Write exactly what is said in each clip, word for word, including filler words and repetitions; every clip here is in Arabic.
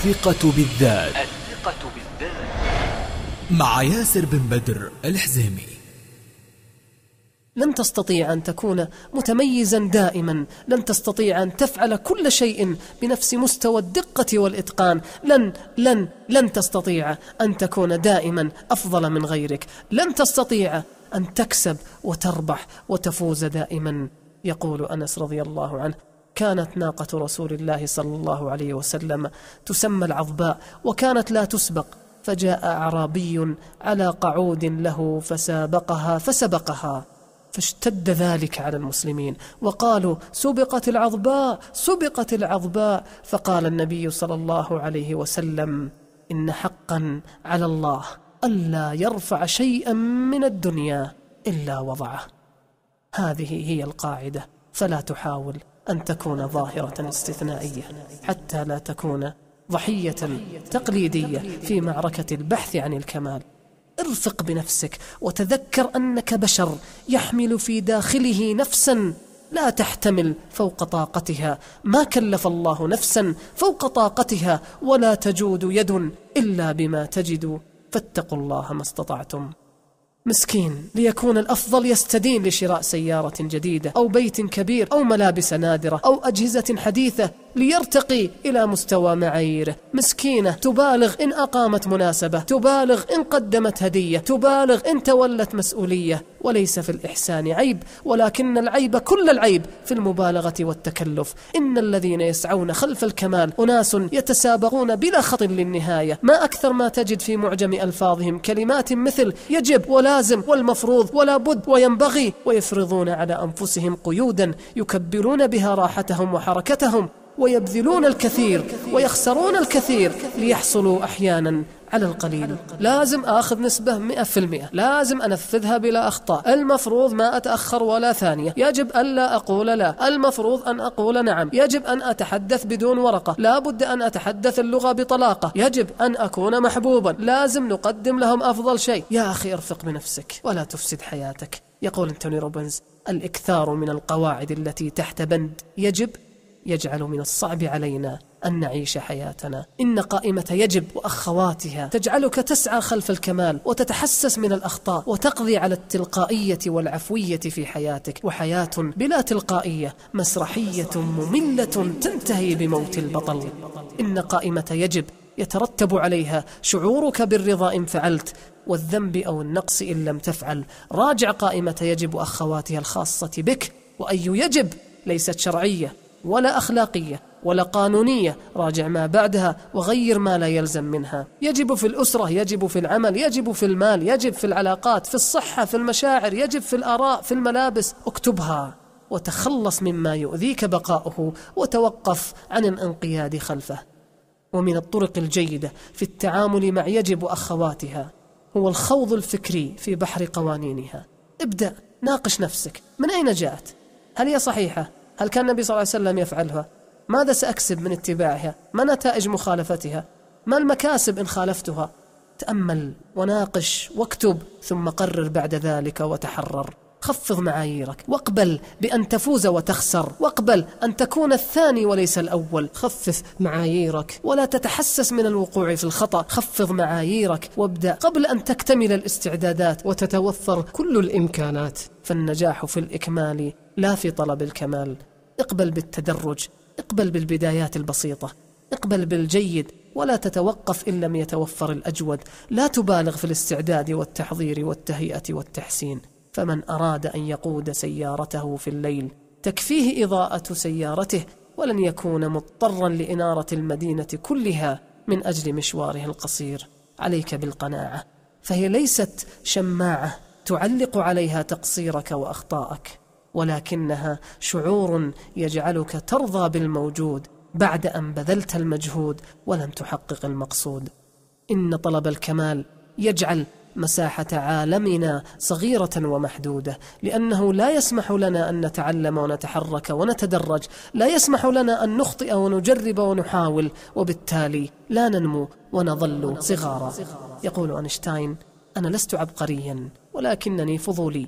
الثقة بالذات. الثقة بالذات مع ياسر بن بدر الحزيمي. لن تستطيع أن تكون متميزا دائما، لن تستطيع أن تفعل كل شيء بنفس مستوى الدقة والإتقان، لن لن لن تستطيع أن تكون دائما أفضل من غيرك، لن تستطيع أن تكسب وتربح وتفوز دائما. يقول أنس رضي الله عنه: كانت ناقة رسول الله صلى الله عليه وسلم تسمى العظباء وكانت لا تسبق، فجاء أعرابي على قعود له فسابقها فسبقها، فاشتد ذلك على المسلمين وقالوا: سبقت العظباء سبقت العظباء. فقال النبي صلى الله عليه وسلم: إن حقا على الله ألا يرفع شيئا من الدنيا إلا وضعه. هذه هي القاعدة، فلا تحاول أن تكون ظاهرة استثنائية حتى لا تكون ضحية تقليدية في معركة البحث عن الكمال. ارفق بنفسك وتذكر أنك بشر يحمل في داخله نفسا لا تحتمل فوق طاقتها، ما كلف الله نفسا فوق طاقتها، ولا تجود يد إلا بما تجد، فاتقوا الله ما استطعتم. مسكين ليكون الأفضل يستدين لشراء سيارة جديدة أو بيت كبير أو ملابس نادرة أو أجهزة حديثة ليرتقي إلى مستوى معاييره. مسكينة تبالغ إن أقامت مناسبة، تبالغ إن قدمت هدية، تبالغ إن تولت مسؤولية. وليس في الإحسان عيب، ولكن العيب كل العيب في المبالغة والتكلف. إن الذين يسعون خلف الكمال أناس يتسابقون بلا خط للنهاية. ما أكثر ما تجد في معجم ألفاظهم كلمات مثل يجب ولازم والمفروض ولا بد وينبغي، ويفرضون على أنفسهم قيودا يكبرون بها راحتهم وحركتهم، ويبذلون الكثير ويخسرون الكثير ليحصلوا أحيانا على القليل. لازم آخذ نسبة مئة في المئة، لازم أنفذها بلا أخطاء، المفروض ما أتأخر ولا ثانية، يجب أن لا أقول لا، المفروض أن أقول نعم، يجب أن أتحدث بدون ورقة، لا بد أن أتحدث اللغة بطلاقة، يجب أن أكون محبوبا، لازم نقدم لهم أفضل شيء. يا أخي ارفق بنفسك ولا تفسد حياتك. يقول أنتوني روبنز: الإكثار من القواعد التي تحت بند يجب يجعل من الصعب علينا أن نعيش حياتنا. إن قائمة يجب وأخواتها تجعلك تسعى خلف الكمال وتتحسس من الأخطاء وتقضي على التلقائية والعفوية في حياتك. وحياة بلا تلقائية مسرحية مملة تنتهي بموت البطل. إن قائمة يجب يترتب عليها شعورك بالرضا إن فعلت، والذنب أو النقص إن لم تفعل. راجع قائمة يجب وأخواتها الخاصة بك، وأي يجب ليست شرعية ولا أخلاقية ولا قانونية، راجع ما بعدها وغير ما لا يلزم منها. يجب في الأسرة، يجب في العمل، يجب في المال، يجب في العلاقات، في الصحة، في المشاعر، يجب في الآراء، في الملابس. اكتبها وتخلص مما يؤذيك بقاؤه وتوقف عن الانقياد خلفه. ومن الطرق الجيدة في التعامل مع يجب وأخواتها هو الخوض الفكري في بحر قوانينها. ابدأ ناقش نفسك، من أين جاءت؟ هل هي صحيحة؟ هل كان النبي صلى الله عليه وسلم يفعلها؟ ماذا سأكسب من اتباعها؟ ما نتائج مخالفتها؟ ما المكاسب إن خالفتها؟ تأمل وناقش واكتب، ثم قرر بعد ذلك وتحرر. خفض معاييرك واقبل بأن تفوز وتخسر، واقبل أن تكون الثاني وليس الأول. خفف معاييرك ولا تتحسس من الوقوع في الخطأ. خفض معاييرك وابدأ قبل أن تكتمل الاستعدادات وتتوفر كل الإمكانات. فالنجاح في الإكمال لا في طلب الكمال. اقبل بالتدرج، اقبل بالبدايات البسيطة، اقبل بالجيد ولا تتوقف إن لم يتوفر الأجود. لا تبالغ في الاستعداد والتحضير والتهيئة والتحسين. فمن أراد أن يقود سيارته في الليل تكفيه إضاءة سيارته، ولن يكون مضطرا لإنارة المدينة كلها من أجل مشواره القصير. عليك بالقناعة، فهي ليست شماعة تعلق عليها تقصيرك وأخطائك، ولكنها شعور يجعلك ترضى بالموجود بعد أن بذلت المجهود ولم تحقق المقصود. إن طلب الكمال يجعل مساحة عالمنا صغيرة ومحدودة، لأنه لا يسمح لنا أن نتعلم ونتحرك ونتدرج، لا يسمح لنا أن نخطئ ونجرب ونحاول، وبالتالي لا ننمو ونظل صغارا. يقول أينشتاين: أنا لست عبقريا ولكنني فضولي،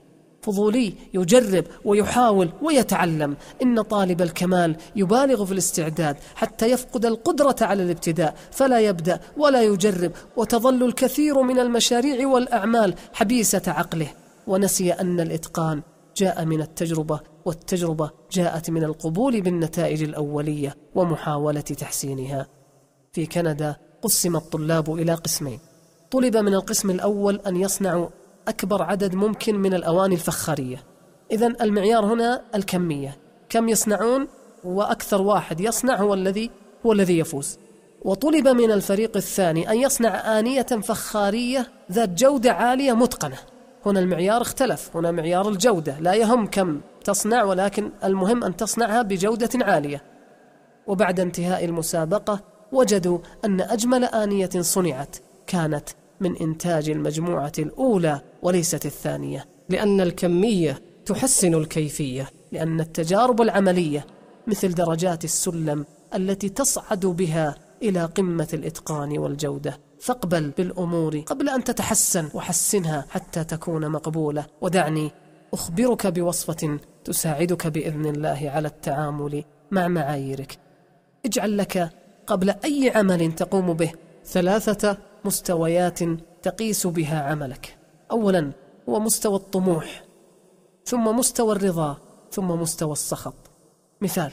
فضولي يجرب ويحاول ويتعلم. إن طالب الكمال يبالغ في الاستعداد حتى يفقد القدرة على الابتداء فلا يبدأ ولا يجرب، وتظل الكثير من المشاريع والأعمال حبيسة عقله، ونسي أن الإتقان جاء من التجربة، والتجربة جاءت من القبول بالنتائج الأولية ومحاولة تحسينها. في كندا قسم الطلاب إلى قسمين. طلب من القسم الأول أن يصنعوا أكبر عدد ممكن من الأواني الفخارية. إذن المعيار هنا الكمية، كم يصنعون وأكثر واحد يصنع هو الذي هو الذي يفوز. وطلب من الفريق الثاني أن يصنع آنية فخارية ذات جودة عالية متقنة. هنا المعيار اختلف، هنا معيار الجودة، لا يهم كم تصنع ولكن المهم أن تصنعها بجودة عالية. وبعد انتهاء المسابقة وجدوا أن أجمل آنية صنعت كانت من إنتاج المجموعة الأولى وليست الثانية، لأن الكمية تحسن الكيفية، لأن التجارب العملية مثل درجات السلم التي تصعد بها إلى قمة الإتقان والجودة. فاقبل بالأمور قبل أن تتحسن وحسنها حتى تكون مقبولة. ودعني أخبرك بوصفة تساعدك بإذن الله على التعامل مع معاييرك. اجعل لك قبل أي عمل تقوم به ثلاثة مستويات تقيس بها عملك. أولا هو مستوى الطموح، ثم مستوى الرضا، ثم مستوى السخط. مثال: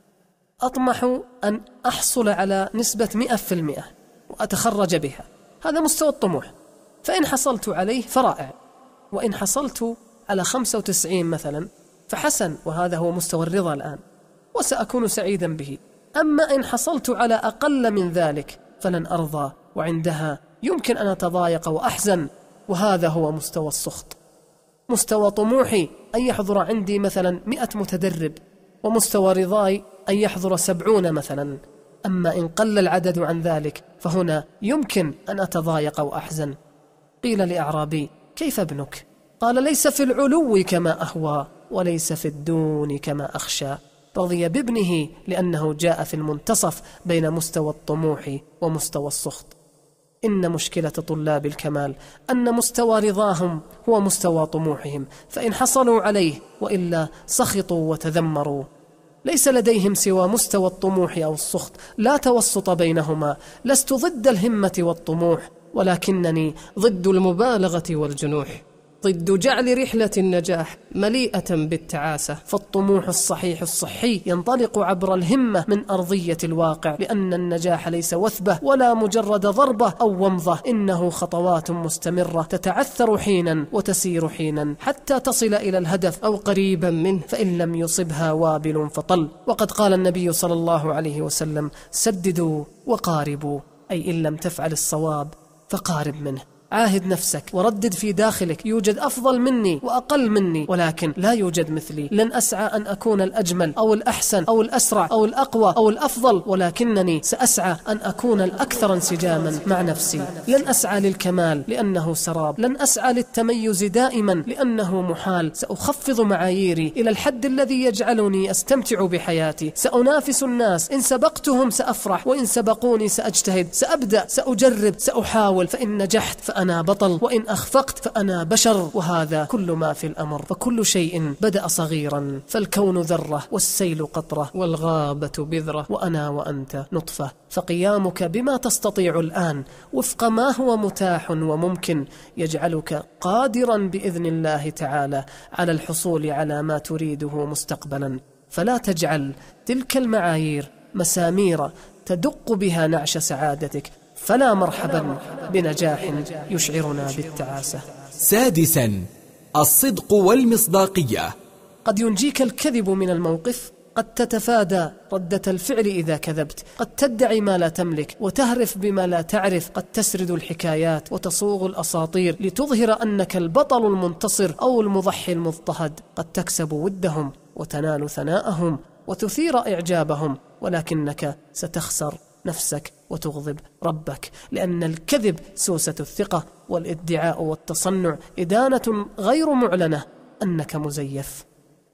أطمح أن أحصل على نسبة مئة في المئة وأتخرج بها، هذا مستوى الطموح، فإن حصلت عليه فرائع، وإن حصلت على خمسة وتسعين مثلا فحسن، وهذا هو مستوى الرضا الآن وسأكون سعيدا به. أما إن حصلت على أقل من ذلك فلن أرضى، وعندها يمكن أن أتضايق وأحزن، وهذا هو مستوى السخط. مستوى طموحي أن يحضر عندي مثلا مئة متدرب، ومستوى رضاي أن يحضر سبعون مثلا. أما إن قل العدد عن ذلك فهنا يمكن أن أتضايق وأحزن. قيل لأعرابي: كيف ابنك؟ قال: ليس في العلو كما أهوى، وليس في الدون كما أخشى. رضي بابنه لأنه جاء في المنتصف بين مستوى الطموح ومستوى السخط. إن مشكلة طلاب الكمال أن مستوى رضاهم هو مستوى طموحهم، فإن حصلوا عليه وإلا سخطوا وتذمروا. ليس لديهم سوى مستوى الطموح أو السخط، لا توسط بينهما. لست ضد الهمة والطموح، ولكنني ضد المبالغة والجنوح، ضد جعل رحلة النجاح مليئة بالتعاسة. فالطموح الصحيح الصحي ينطلق عبر الهمة من أرضية الواقع، لأن النجاح ليس وثبة ولا مجرد ضربة أو ومضة، إنه خطوات مستمرة تتعثر حينا وتسير حينا حتى تصل إلى الهدف أو قريبا منه، فإن لم يصبها وابل فطل. وقد قال النبي صلى الله عليه وسلم: سددوا وقاربوا، أي إن لم تفعل الصواب فقارب منه. عاهد نفسك وردد في داخلك: يوجد أفضل مني وأقل مني، ولكن لا يوجد مثلي. لن أسعى أن أكون الأجمل أو الأحسن أو الأسرع أو الأقوى أو الأفضل، ولكنني سأسعى أن أكون الأكثر انسجاما مع نفسي. لن أسعى للكمال لأنه سراب، لن أسعى للتميز دائما لأنه محال. سأخفض معاييري إلى الحد الذي يجعلني أستمتع بحياتي. سأنافس الناس، إن سبقتهم سأفرح، وإن سبقوني سأجتهد. سأبدأ، سأجرب، سأحاول، فإن نجحت فأنا بطل، وإن أخفقت فأنا بشر. وهذا كل ما في الأمر، فكل شيء بدأ صغيرا، فالكون ذرة والسيل قطرة والغابة بذرة، وأنا وأنت نطفة. فقيامك بما تستطيع الآن وفق ما هو متاح وممكن يجعلك قادرا بإذن الله تعالى على الحصول على ما تريده مستقبلا. فلا تجعل تلك المعايير مسامير تدق بها نعش سعادتك، فلا مرحبا بنجاح يشعرنا بالتعاسة. سادسا: الصدق والمصداقية. قد ينجيك الكذب من الموقف، قد تتفادى ردة الفعل إذا كذبت، قد تدعي ما لا تملك وتهرف بما لا تعرف، قد تسرد الحكايات وتصوغ الأساطير لتظهر أنك البطل المنتصر أو المضحي المضطهد، قد تكسب ودهم وتنال ثناءهم وتثير إعجابهم، ولكنك ستخسر نفسك وتغضب ربك، لأن الكذب سوسة الثقة، والادعاء والتصنع إدانة غير معلنة أنك مزيف.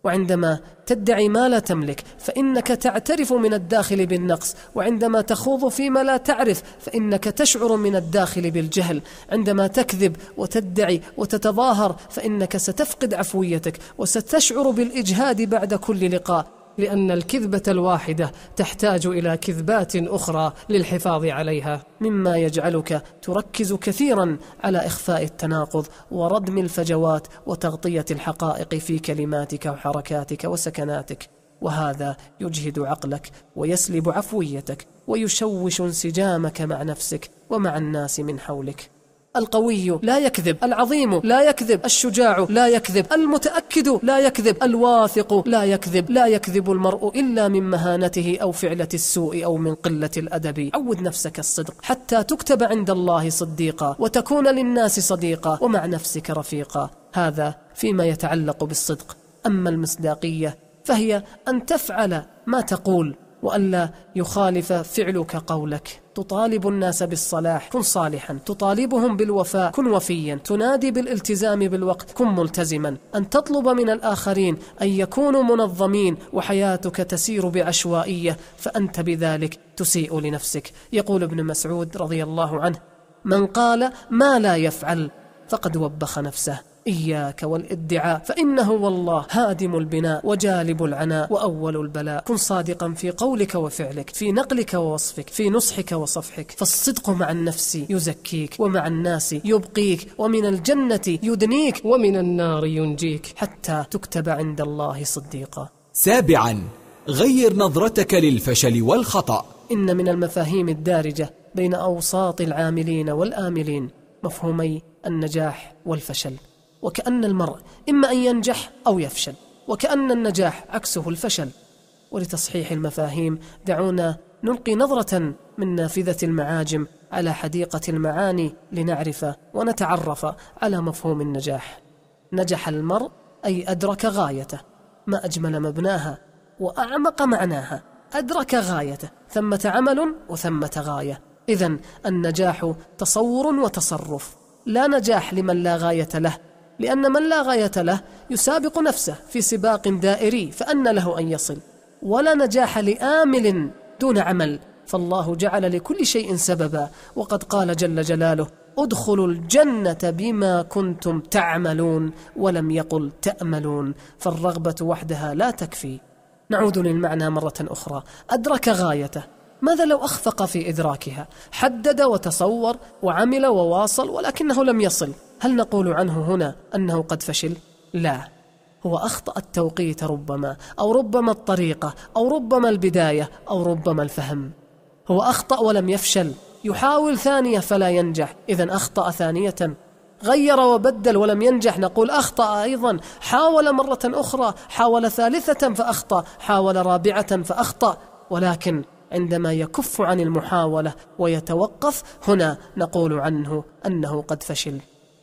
وعندما تدعي ما لا تملك فإنك تعترف من الداخل بالنقص، وعندما تخوض فيما لا تعرف فإنك تشعر من الداخل بالجهل، عندما تكذب وتدعي وتتظاهر فإنك ستفقد عفويتك وستشعر بالإجهاد بعد كل لقاء، لأن الكذبة الواحدة تحتاج إلى كذبات أخرى للحفاظ عليها، مما يجعلك تركز كثيرا على إخفاء التناقض وردم الفجوات وتغطية الحقائق في كلماتك وحركاتك وسكناتك، وهذا يجهد عقلك ويسلب عفويتك ويشوش انسجامك مع نفسك ومع الناس من حولك. القوي لا يكذب، العظيم لا يكذب، الشجاع لا يكذب، المتأكد لا يكذب، الواثق لا يكذب. لا يكذب المرء إلا من مهانته أو فعلة السوء أو من قلة الأدب. عود نفسك الصدق حتى تكتب عند الله صديقا وتكون للناس صديقا ومع نفسك رفيقا. هذا فيما يتعلق بالصدق. أما المصداقية فهي أن تفعل ما تقول وألا يخالف فعلك قولك. تطالب الناس بالصلاح، كن صالحا. تطالبهم بالوفاء، كن وفيا. تنادي بالالتزام بالوقت، كن ملتزما. أن تطلب من الآخرين أن يكونوا منظمين وحياتك تسير بعشوائية فأنت بذلك تسيء لنفسك. يقول ابن مسعود رضي الله عنه: من قال ما لا يفعل فقد وبخ نفسه. إياك والادعاء فإنه والله هادم البناء وجالب العناء وأول البلاء. كن صادقا في قولك وفعلك، في نقلك ووصفك، في نصحك وصفحك، فالصدق مع النفس يزكيك ومع الناس يبقيك ومن الجنة يدنيك ومن النار ينجيك حتى تكتب عند الله صديقا. سابعا، غير نظرتك للفشل والخطأ. إن من المفاهيم الدارجة بين أوساط العاملين والآملين مفهومي النجاح والفشل، وكأن المرء إما أن ينجح أو يفشل، وكأن النجاح عكسه الفشل. ولتصحيح المفاهيم دعونا نلقي نظرة من نافذة المعاجم على حديقة المعاني لنعرف ونتعرف على مفهوم النجاح. نجح المرء أي أدرك غايته، ما أجمل مبناها وأعمق معناها. أدرك غايته، ثمة عمل وثمة غاية. إذن النجاح تصور وتصرف. لا نجاح لمن لا غاية له، لأن من لا غاية له يسابق نفسه في سباق دائري فأن له أن يصل. ولا نجاح لآمل دون عمل، فالله جعل لكل شيء سببا، وقد قال جل جلاله: ادخلوا الجنة بما كنتم تعملون، ولم يقل تأملون، فالرغبة وحدها لا تكفي. نعود للمعنى مرة أخرى. أدرك غايته، ماذا لو أخفق في إدراكها؟ حدد وتصور وعمل وواصل ولكنه لم يصل، هل نقول عنه هنا أنه قد فشل؟ لا، هو أخطأ التوقيت ربما، أو ربما الطريقة، أو ربما البداية، أو ربما الفهم. هو أخطأ ولم يفشل، يحاول ثانية فلا ينجح، إذن أخطأ ثانية. غير وبدل ولم ينجح، نقول أخطأ أيضا. حاول مرة أخرى، حاول ثالثة فأخطأ، حاول رابعة فأخطأ. ولكن عندما يكف عن المحاولة ويتوقف، هنا نقول عنه أنه قد فشل.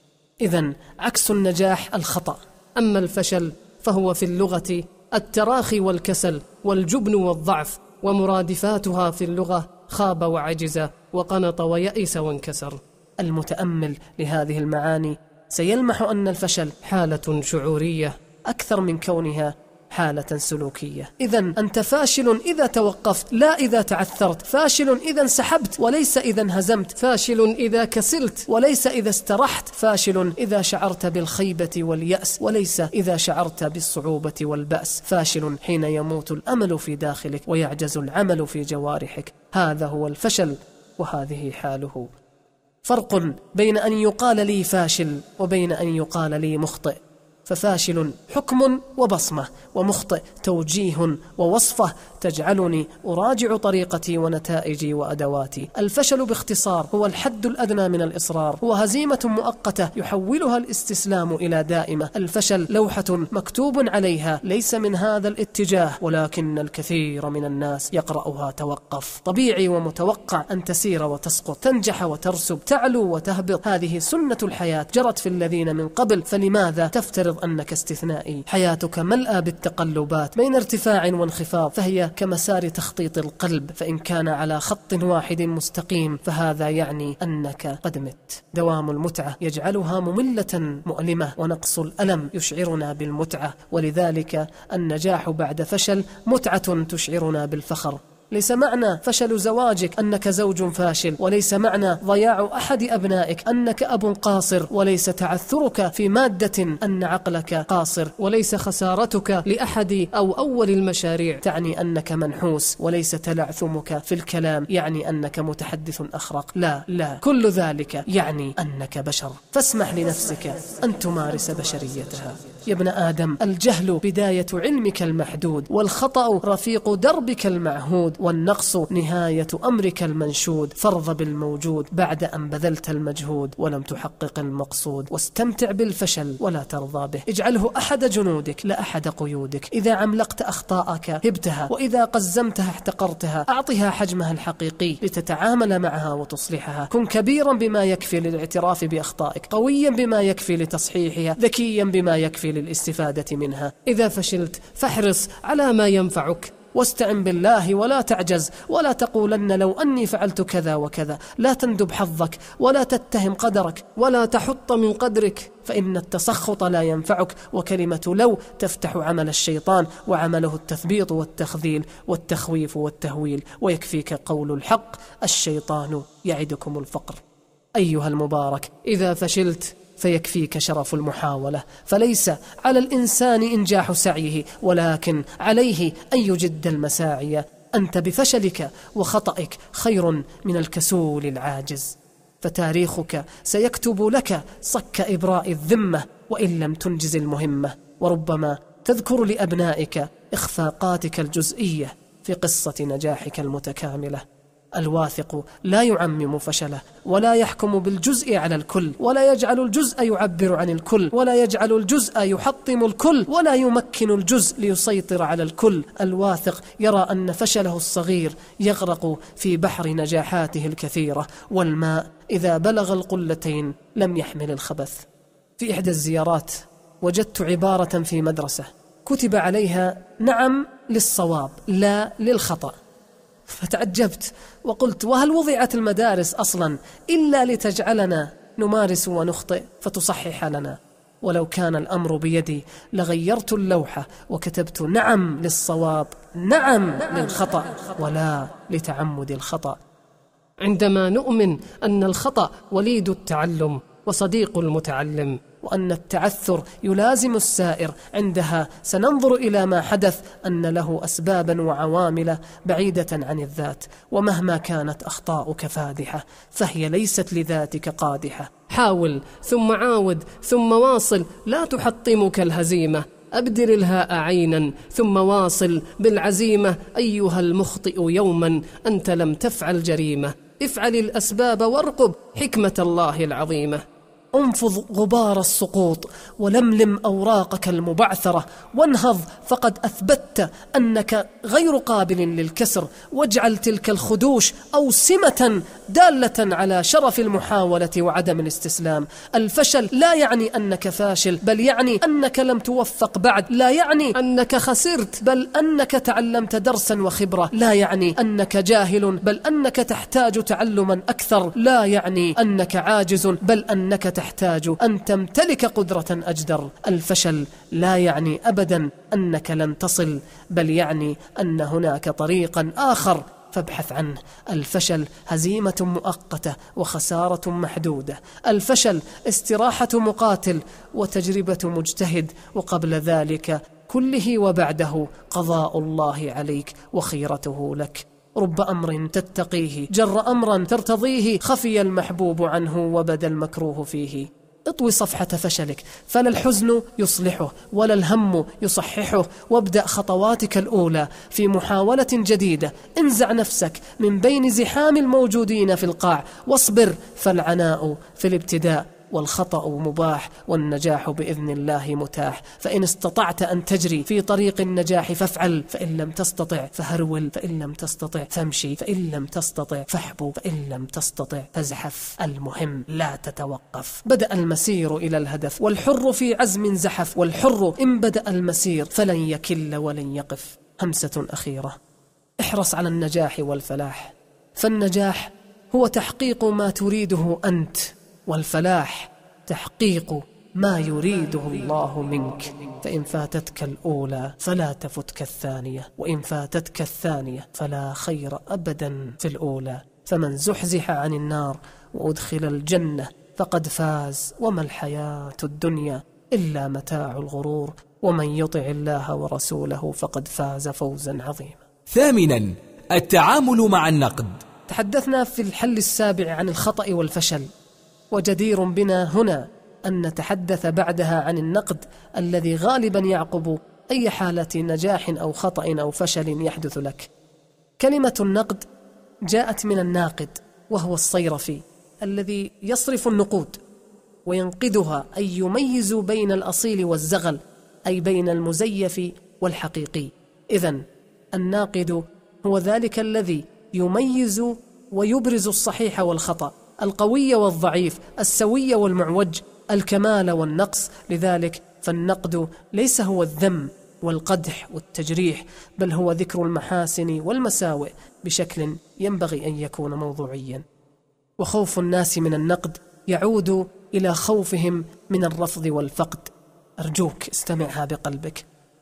إذن عكس النجاح الخطأ. أما الفشل فهو في اللغة التراخي والكسل والجبن والضعف، ومرادفاتها في اللغة خاب وعجز وقنط ويأس وانكسر. المتأمل لهذه المعاني سيلمح أن الفشل حالة شعورية أكثر من كونها حالة سلوكية. إذن أنت فاشل إذا توقفت، لا إذا تعثرت. فاشل إذا انسحبت وليس إذا انهزمت. فاشل إذا كسلت وليس إذا استرحت. فاشل إذا شعرت بالخيبة واليأس وليس إذا شعرت بالصعوبة والبأس. فاشل حين يموت الأمل في داخلك ويعجز العمل في جوارحك. هذا هو الفشل وهذه حاله. فرق بين أن يقال لي فاشل وبين أن يقال لي مخطئ. ففاشل حكم وبصمة، ومخطئ توجيه ووصفة تجعلني أراجع طريقتي ونتائجي وأدواتي. الفشل باختصار هو الحد الأدنى من الإصرار، هو هزيمة مؤقتة يحولها الاستسلام إلى دائمة. الفشل لوحة مكتوب عليها ليس من هذا الاتجاه، ولكن الكثير من الناس يقرأها توقف. طبيعي ومتوقع أن تسير وتسقط، تنجح وترسب، تعلو وتهبط. هذه سنة الحياة، جرت في الذين من قبل، فلماذا تفترض فتفترض أنك استثنائي. حياتك ملأى بالتقلبات بين ارتفاع وانخفاض، فهي كمسار تخطيط القلب، فإن كان على خط واحد مستقيم فهذا يعني أنك قد مت. دوام المتعة يجعلها مملة مؤلمة، ونقص الألم يشعرنا بالمتعة، ولذلك النجاح بعد فشل متعة تشعرنا بالفخر. ليس معنى فشل زواجك أنك زوج فاشل، وليس معنى ضياع أحد أبنائك أنك أب قاصر، وليس تعثرك في مادة أن عقلك قاصر، وليس خسارتك لأحد أو أول المشاريع تعني أنك منحوس، وليس تلعثمك في الكلام يعني أنك متحدث أخرق. لا لا، كل ذلك يعني أنك بشر، فاسمح لنفسك أن تمارس بشريتها. يا ابن آدم، الجهل بداية علمك المحدود، والخطأ رفيق دربك المعهود، والنقص نهاية أمرك المنشود. فارض بالموجود بعد أن بذلت المجهود ولم تحقق المقصود، واستمتع بالفشل ولا ترضى به. اجعله أحد جنودك لا أحد قيودك. إذا عملقت أخطاءك هبتها، وإذا قزمتها احتقرتها. أعطها حجمها الحقيقي لتتعامل معها وتصلحها. كن كبيرا بما يكفي للاعتراف بأخطائك، قويا بما يكفي لتصحيحها، ذكيا بما يكفي للاستفادة منها. إذا فشلت فاحرص على ما ينفعك، واستعن بالله ولا تعجز، ولا تقولن لو أني فعلت كذا وكذا. لا تندب حظك، ولا تتهم قدرك، ولا تحط من قدرك، فإن التسخط لا ينفعك، وكلمة لو تفتح عمل الشيطان، وعمله التثبيط والتخذيل والتخويف والتهويل. ويكفيك قول الحق: الشيطان يعدكم الفقر. أيها المبارك، إذا فشلت فيكفيك شرف المحاولة، فليس على الإنسان إنجاح سعيه، ولكن عليه أن يجد المساعي. أنت بفشلك وخطئك خير من الكسول العاجز، فتاريخك سيكتب لك صك إبراء الذمة وإن لم تنجز المهمة. وربما تذكر لأبنائك إخفاقاتك الجزئية في قصة نجاحك المتكاملة. الواثق لا يعمم فشله، ولا يحكم بالجزء على الكل، ولا يجعل الجزء يعبر عن الكل، ولا يجعل الجزء يحطم الكل، ولا يمكن الجزء ليسيطر على الكل. الواثق يرى أن فشله الصغير يغرق في بحر نجاحاته الكثيرة، والماء إذا بلغ القلتين لم يحمل الخبث. في إحدى الزيارات وجدت عبارة في مدرسة كتب عليها: نعم للصواب لا للخطأ. فتعجبت وقلت: وهل وضعت المدارس أصلا إلا لتجعلنا نمارس ونخطئ فتصحح لنا؟ ولو كان الأمر بيدي لغيرت اللوحة وكتبت: نعم للصواب نعم للخطأ ولا لتعمد الخطأ. عندما نؤمن أن الخطأ وليد التعلم وصديق المتعلم، وأن التعثر يلازم السائر، عندها سننظر إلى ما حدث أن له أسبابا وعوامل بعيدة عن الذات. ومهما كانت أخطاؤك فادحة فهي ليست لذاتك قادحة. حاول ثم عاود ثم واصل، لا تحطمك الهزيمة. أبدر الهاء عينا ثم واصل بالعزيمة. أيها المخطئ يوما أنت لم تفعل جريمة، افعل الأسباب وارقب حكمة الله العظيمة. انفض غبار السقوط ولملم أوراقك المبعثرة، وانهض فقد أثبتت أنك غير قابل للكسر، واجعل تلك الخدوش أوسمة دالة على شرف المحاولة وعدم الاستسلام. الفشل لا يعني أنك فاشل، بل يعني أنك لم توفق بعد. لا يعني أنك خسرت، بل أنك تعلمت درسا وخبرة. لا يعني أنك جاهل، بل أنك تحتاج تعلما أكثر. لا يعني أنك عاجز، بل أنك تحتاج أن تمتلك قدرة أجدر. الفشل لا يعني أبدا أنك لن تصل، بل يعني أن هناك طريقا آخر فابحث عنه. الفشل هزيمة مؤقتة وخسارة محدودة. الفشل استراحة مقاتل وتجربة مجتهد، وقبل ذلك كله وبعده قضاء الله عليك وخيرته لك. رب أمر تتقيه جر أمرا ترتضيه، خفي المحبوب عنه وبدا المكروه فيه. اطوي صفحة فشلك، فلا الحزن يصلحه ولا الهم يصححه، وابدأ خطواتك الأولى في محاولة جديدة. انزع نفسك من بين زحام الموجودين في القاع، واصبر فالعناء في الابتداء. والخطأ مباح والنجاح بإذن الله متاح. فإن استطعت أن تجري في طريق النجاح فافعل، فإن لم تستطع فهرول، فإن لم تستطع فامشي، فإن لم تستطع فاحبو، فإن لم تستطع فازحف. المهم لا تتوقف. بدأ المسير إلى الهدف والحر في عزم زحف، والحر إن بدأ المسير فلن يكل ولن يقف. همسة أخيرة: احرص على النجاح والفلاح، فالنجاح هو تحقيق ما تريده أنت، والفلاح تحقيق ما يريده الله منك. فإن فاتتك الأولى فلا تفتك الثانية، وإن فاتتك الثانية فلا خير أبدا في الأولى. فمن زحزح عن النار وأدخل الجنة فقد فاز، وما الحياة الدنيا إلا متاع الغرور، ومن يطع الله ورسوله فقد فاز فوزا عظيما. ثامنا، التعامل مع النقد. تحدثنا في الحل السابع عن الخطأ والفشل، وجدير بنا هنا أن نتحدث بعدها عن النقد الذي غالبا يعقب أي حالة نجاح أو خطأ أو فشل يحدث لك. كلمة النقد جاءت من الناقد، وهو الصيرفي الذي يصرف النقود وينقدها، أي يميز بين الأصيل والزغل، أي بين المزيف والحقيقي. إذن الناقد هو ذلك الذي يميز ويبرز الصحيح والخطأ، القوي والضعيف، السوي والمعوج، الكمال والنقص. لذلك فالنقد ليس هو الذم والقدح والتجريح، بل هو ذكر المحاسن والمساوئ بشكل ينبغي أن يكون موضوعيا. وخوف الناس من النقد يعود إلى خوفهم من الرفض والفقد. أرجوك استمعها بقلبك.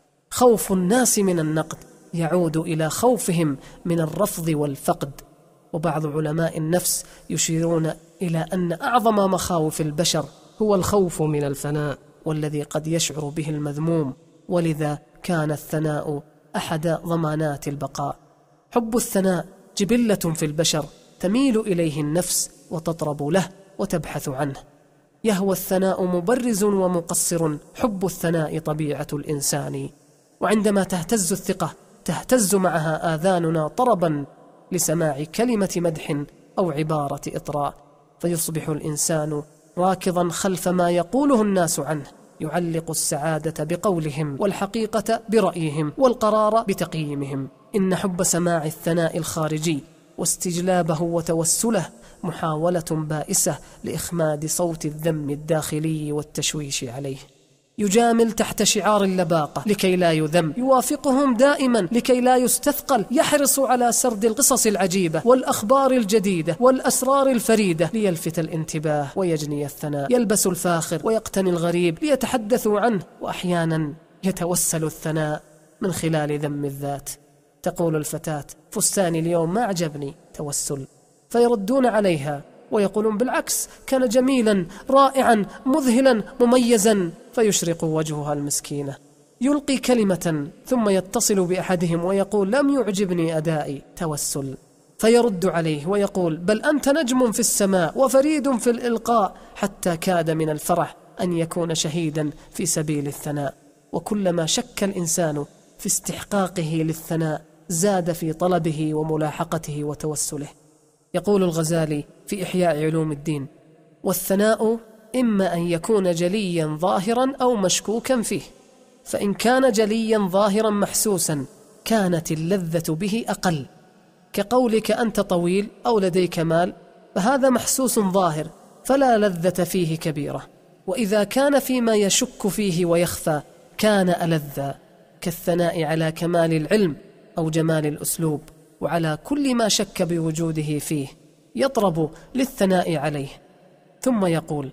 خوف الناس من النقد يعود إلى خوفهم من الرفض والفقد. وبعض علماء النفس يشيرون إلى أن أعظم مخاوف البشر هو الخوف من الفناء، والذي قد يشعر به المذموم، ولذا كان الثناء أحد ضمانات البقاء. حب الثناء جبلة في البشر تميل إليه النفس وتطرب له وتبحث عنه. يهوى الثناء مبرز ومقصر، حب الثناء طبيعة الإنسان. وعندما تهتز الثقة تهتز معها آذاننا طربا لسماع كلمة مدح أو عبارة إطراء، فيصبح الإنسان راكضا خلف ما يقوله الناس عنه، يعلق السعادة بقولهم، والحقيقة برأيهم، والقرار بتقييمهم. إن حب سماع الثناء الخارجي واستجلابه وتوسله محاولة بائسة لإخماد صوت الذم الداخلي والتشويش عليه. يجامل تحت شعار اللباقة لكي لا يذم، يوافقهم دائما لكي لا يستثقل، يحرص على سرد القصص العجيبة والأخبار الجديدة والأسرار الفريدة ليلفت الانتباه ويجني الثناء. يلبس الفاخر ويقتني الغريب ليتحدثوا عنه، وأحيانا يتوسل الثناء من خلال ذم الذات. تقول الفتاة: فستاني اليوم ما عجبني، توسل. فيردون عليها ويقولون: بالعكس كان جميلا رائعا مذهلا مميزا، فيشرق وجهها المسكينة. يلقي كلمة ثم يتصل بأحدهم ويقول: لم يعجبني أدائي، توسل. فيرد عليه ويقول: بل أنت نجم في السماء وفريد في الإلقاء، حتى كاد من الفرح أن يكون شهيدا في سبيل الثناء. وكلما شك الإنسان في استحقاقه للثناء زاد في طلبه وملاحقته وتوسله. يقول الغزالي في إحياء علوم الدين: والثناء إما أن يكون جليا ظاهرا أو مشكوكا فيه، فإن كان جليا ظاهرا محسوسا كانت اللذة به أقل، كقولك أنت طويل أو لديك مال، فهذا محسوس ظاهر فلا لذة فيه كبيرة. وإذا كان فيما يشك فيه ويخفى كان ألذا، كالثناء على كمال العلم أو جمال الأسلوب، وعلى كل ما شك بوجوده فيه يطرب للثناء عليه. ثم يقول: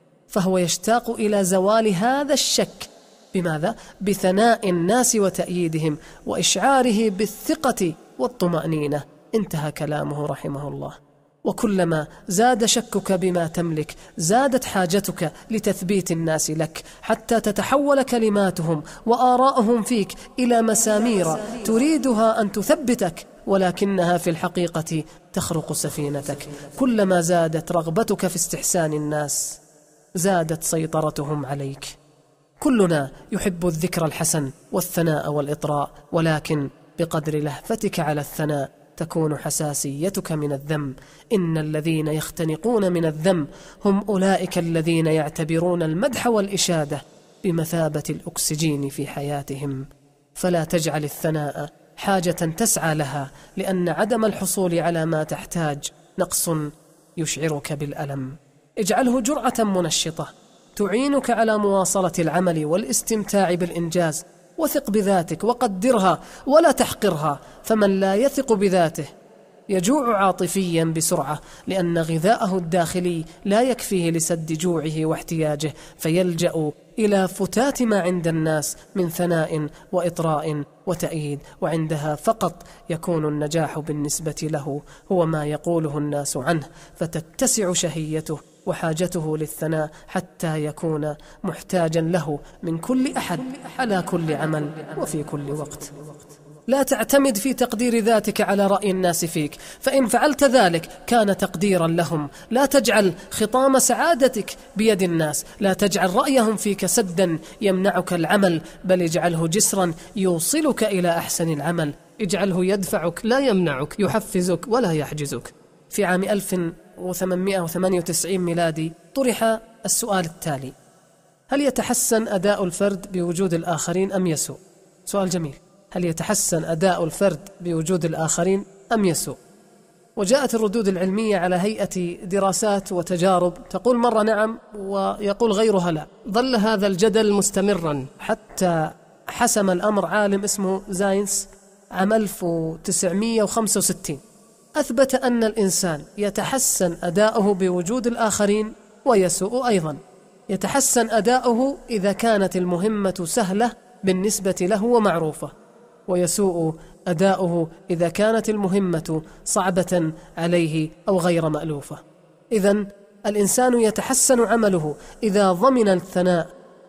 فهو يشتاق إلى زوال هذا الشك بماذا؟ بثناء الناس وتأييدهم وإشعاره بالثقة والطمأنينة. انتهى كلامه رحمه الله. وكلما زاد شكك بما تملك زادت حاجتك لتثبيت الناس لك، حتى تتحول كلماتهم وآراءهم فيك إلى مسامير تريدها أن تثبتك، ولكنها في الحقيقة تخرق سفينتك. كلما زادت رغبتك في استحسان الناس زادت سيطرتهم عليك. كلنا يحب الذكر الحسن والثناء والإطراء، ولكن بقدر لهفتك على الثناء تكون حساسيتك من الذم. إن الذين يختنقون من الذم هم أولئك الذين يعتبرون المدح والإشادة بمثابة الأكسجين في حياتهم. فلا تجعل الثناء حاجة تسعى لها، لأن عدم الحصول على ما تحتاج نقص يشعرك بالألم. اجعله جرعة منشطة تعينك على مواصلة العمل والاستمتاع بالإنجاز. وثق بذاتك وقدرها ولا تحقرها، فمن لا يثق بذاته يجوع عاطفيا بسرعة، لأن غذاءه الداخلي لا يكفيه لسد جوعه واحتياجه، فيلجأ إلى فتات ما عند الناس من ثناء وإطراء وتأييد، وعندها فقط يكون النجاح بالنسبة له هو ما يقوله الناس عنه، فتتسع شهيته وحاجته للثناء حتى يكون محتاجا له من كل أحد على كل عمل وفي كل وقت. لا تعتمد في تقدير ذاتك على رأي الناس فيك، فإن فعلت ذلك كان تقديرا لهم. لا تجعل خطام سعادتك بيد الناس، لا تجعل رأيهم فيك سدا يمنعك العمل، بل اجعله جسرا يوصلك إلى أحسن العمل. اجعله يدفعك لا يمنعك، يحفزك ولا يحجزك. في عام ألف وثمانمائة وثمانية وتسعين ميلادي طرح السؤال التالي: هل يتحسن أداء الفرد بوجود الآخرين أم يسوء؟ سؤال جميل. هل يتحسن أداء الفرد بوجود الآخرين أم يسوء؟ وجاءت الردود العلمية على هيئة دراسات وتجارب، تقول مرة نعم ويقول غيرها لا. ظل هذا الجدل مستمرا حتى حسم الأمر عالم اسمه زاينس عام ألف وتسعمائة وخمسة وستين، أثبت أن الإنسان يتحسن أداؤه بوجود الآخرين ويسوء أيضا. يتحسن أداؤه إذا كانت المهمة سهلة بالنسبة له ومعروفة، ويسوء أداؤه إذا كانت المهمة صعبة عليه أو غير مألوفة. إذن الإنسان يتحسن عمله إذا ضمن الثناء،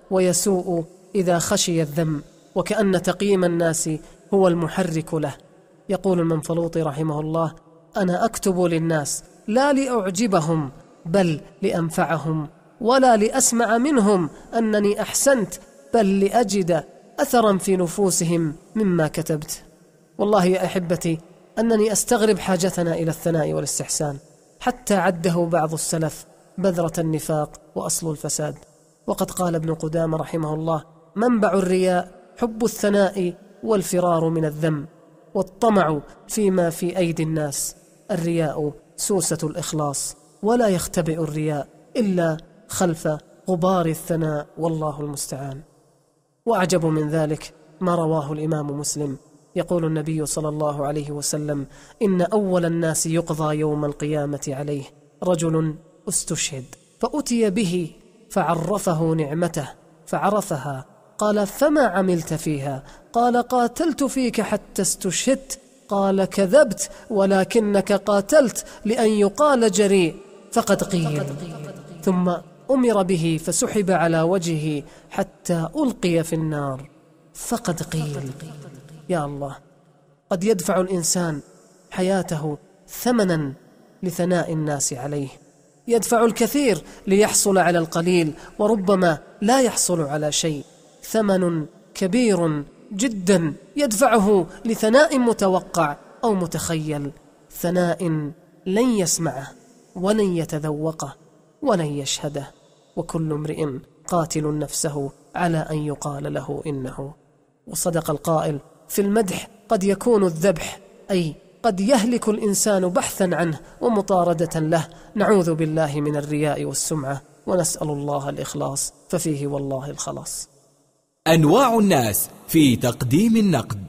ويسوء إذا خشي الذم، وكأن تقييم الناس هو المحرك له. يقول المنفلوطي رحمه الله: أنا أكتب للناس لا لأعجبهم بل لأنفعهم، ولا لأسمع منهم أنني أحسنت بل لأجد أثرا في نفوسهم مما كتبت. والله يا أحبتي أنني أستغرب حاجتنا إلى الثناء والاستحسان، حتى عده بعض السلف بذرة النفاق وأصل الفساد. وقد قال ابن قدامة رحمه الله: منبع الرياء حب الثناء والفرار من الذم، والطمع فيما في أيدي الناس. الرياء سوسة الإخلاص، ولا يختبئ الرياء إلا خلف غبار الثناء، والله المستعان. وأعجب من ذلك ما رواه الإمام مسلم، يقول النبي صلى الله عليه وسلم: إن أول الناس يقضى يوم القيامة عليه رجل استشهد، فأتي به فعرفه نعمته فعرفها، قال: فما عملت فيها؟ قال: قاتلت فيك حتى استشهدت. قال: كذبت، ولكنك قاتلت لأن يقال جريء، فقد قيل. ثم أمر به فسحب على وجهه حتى ألقي في النار، فقد قيل. يا الله، قد يدفع الإنسان حياته ثمنا لثناء الناس عليه، يدفع الكثير ليحصل على القليل، وربما لا يحصل على شيء. ثمن كبير جدا يدفعه لثناء متوقع أو متخيل، ثناء لن يسمعه ولن يتذوقه ولن يشهده، وكل امرئ قاتل نفسه على أن يقال له إنه. وصدق القائل: في المدح قد يكون الذبح، أي قد يهلك الإنسان بحثا عنه ومطاردة له. نعوذ بالله من الرياء والسمعة، ونسأل الله الإخلاص، ففيه والله الخلاص. أنواع الناس في تقديم النقد.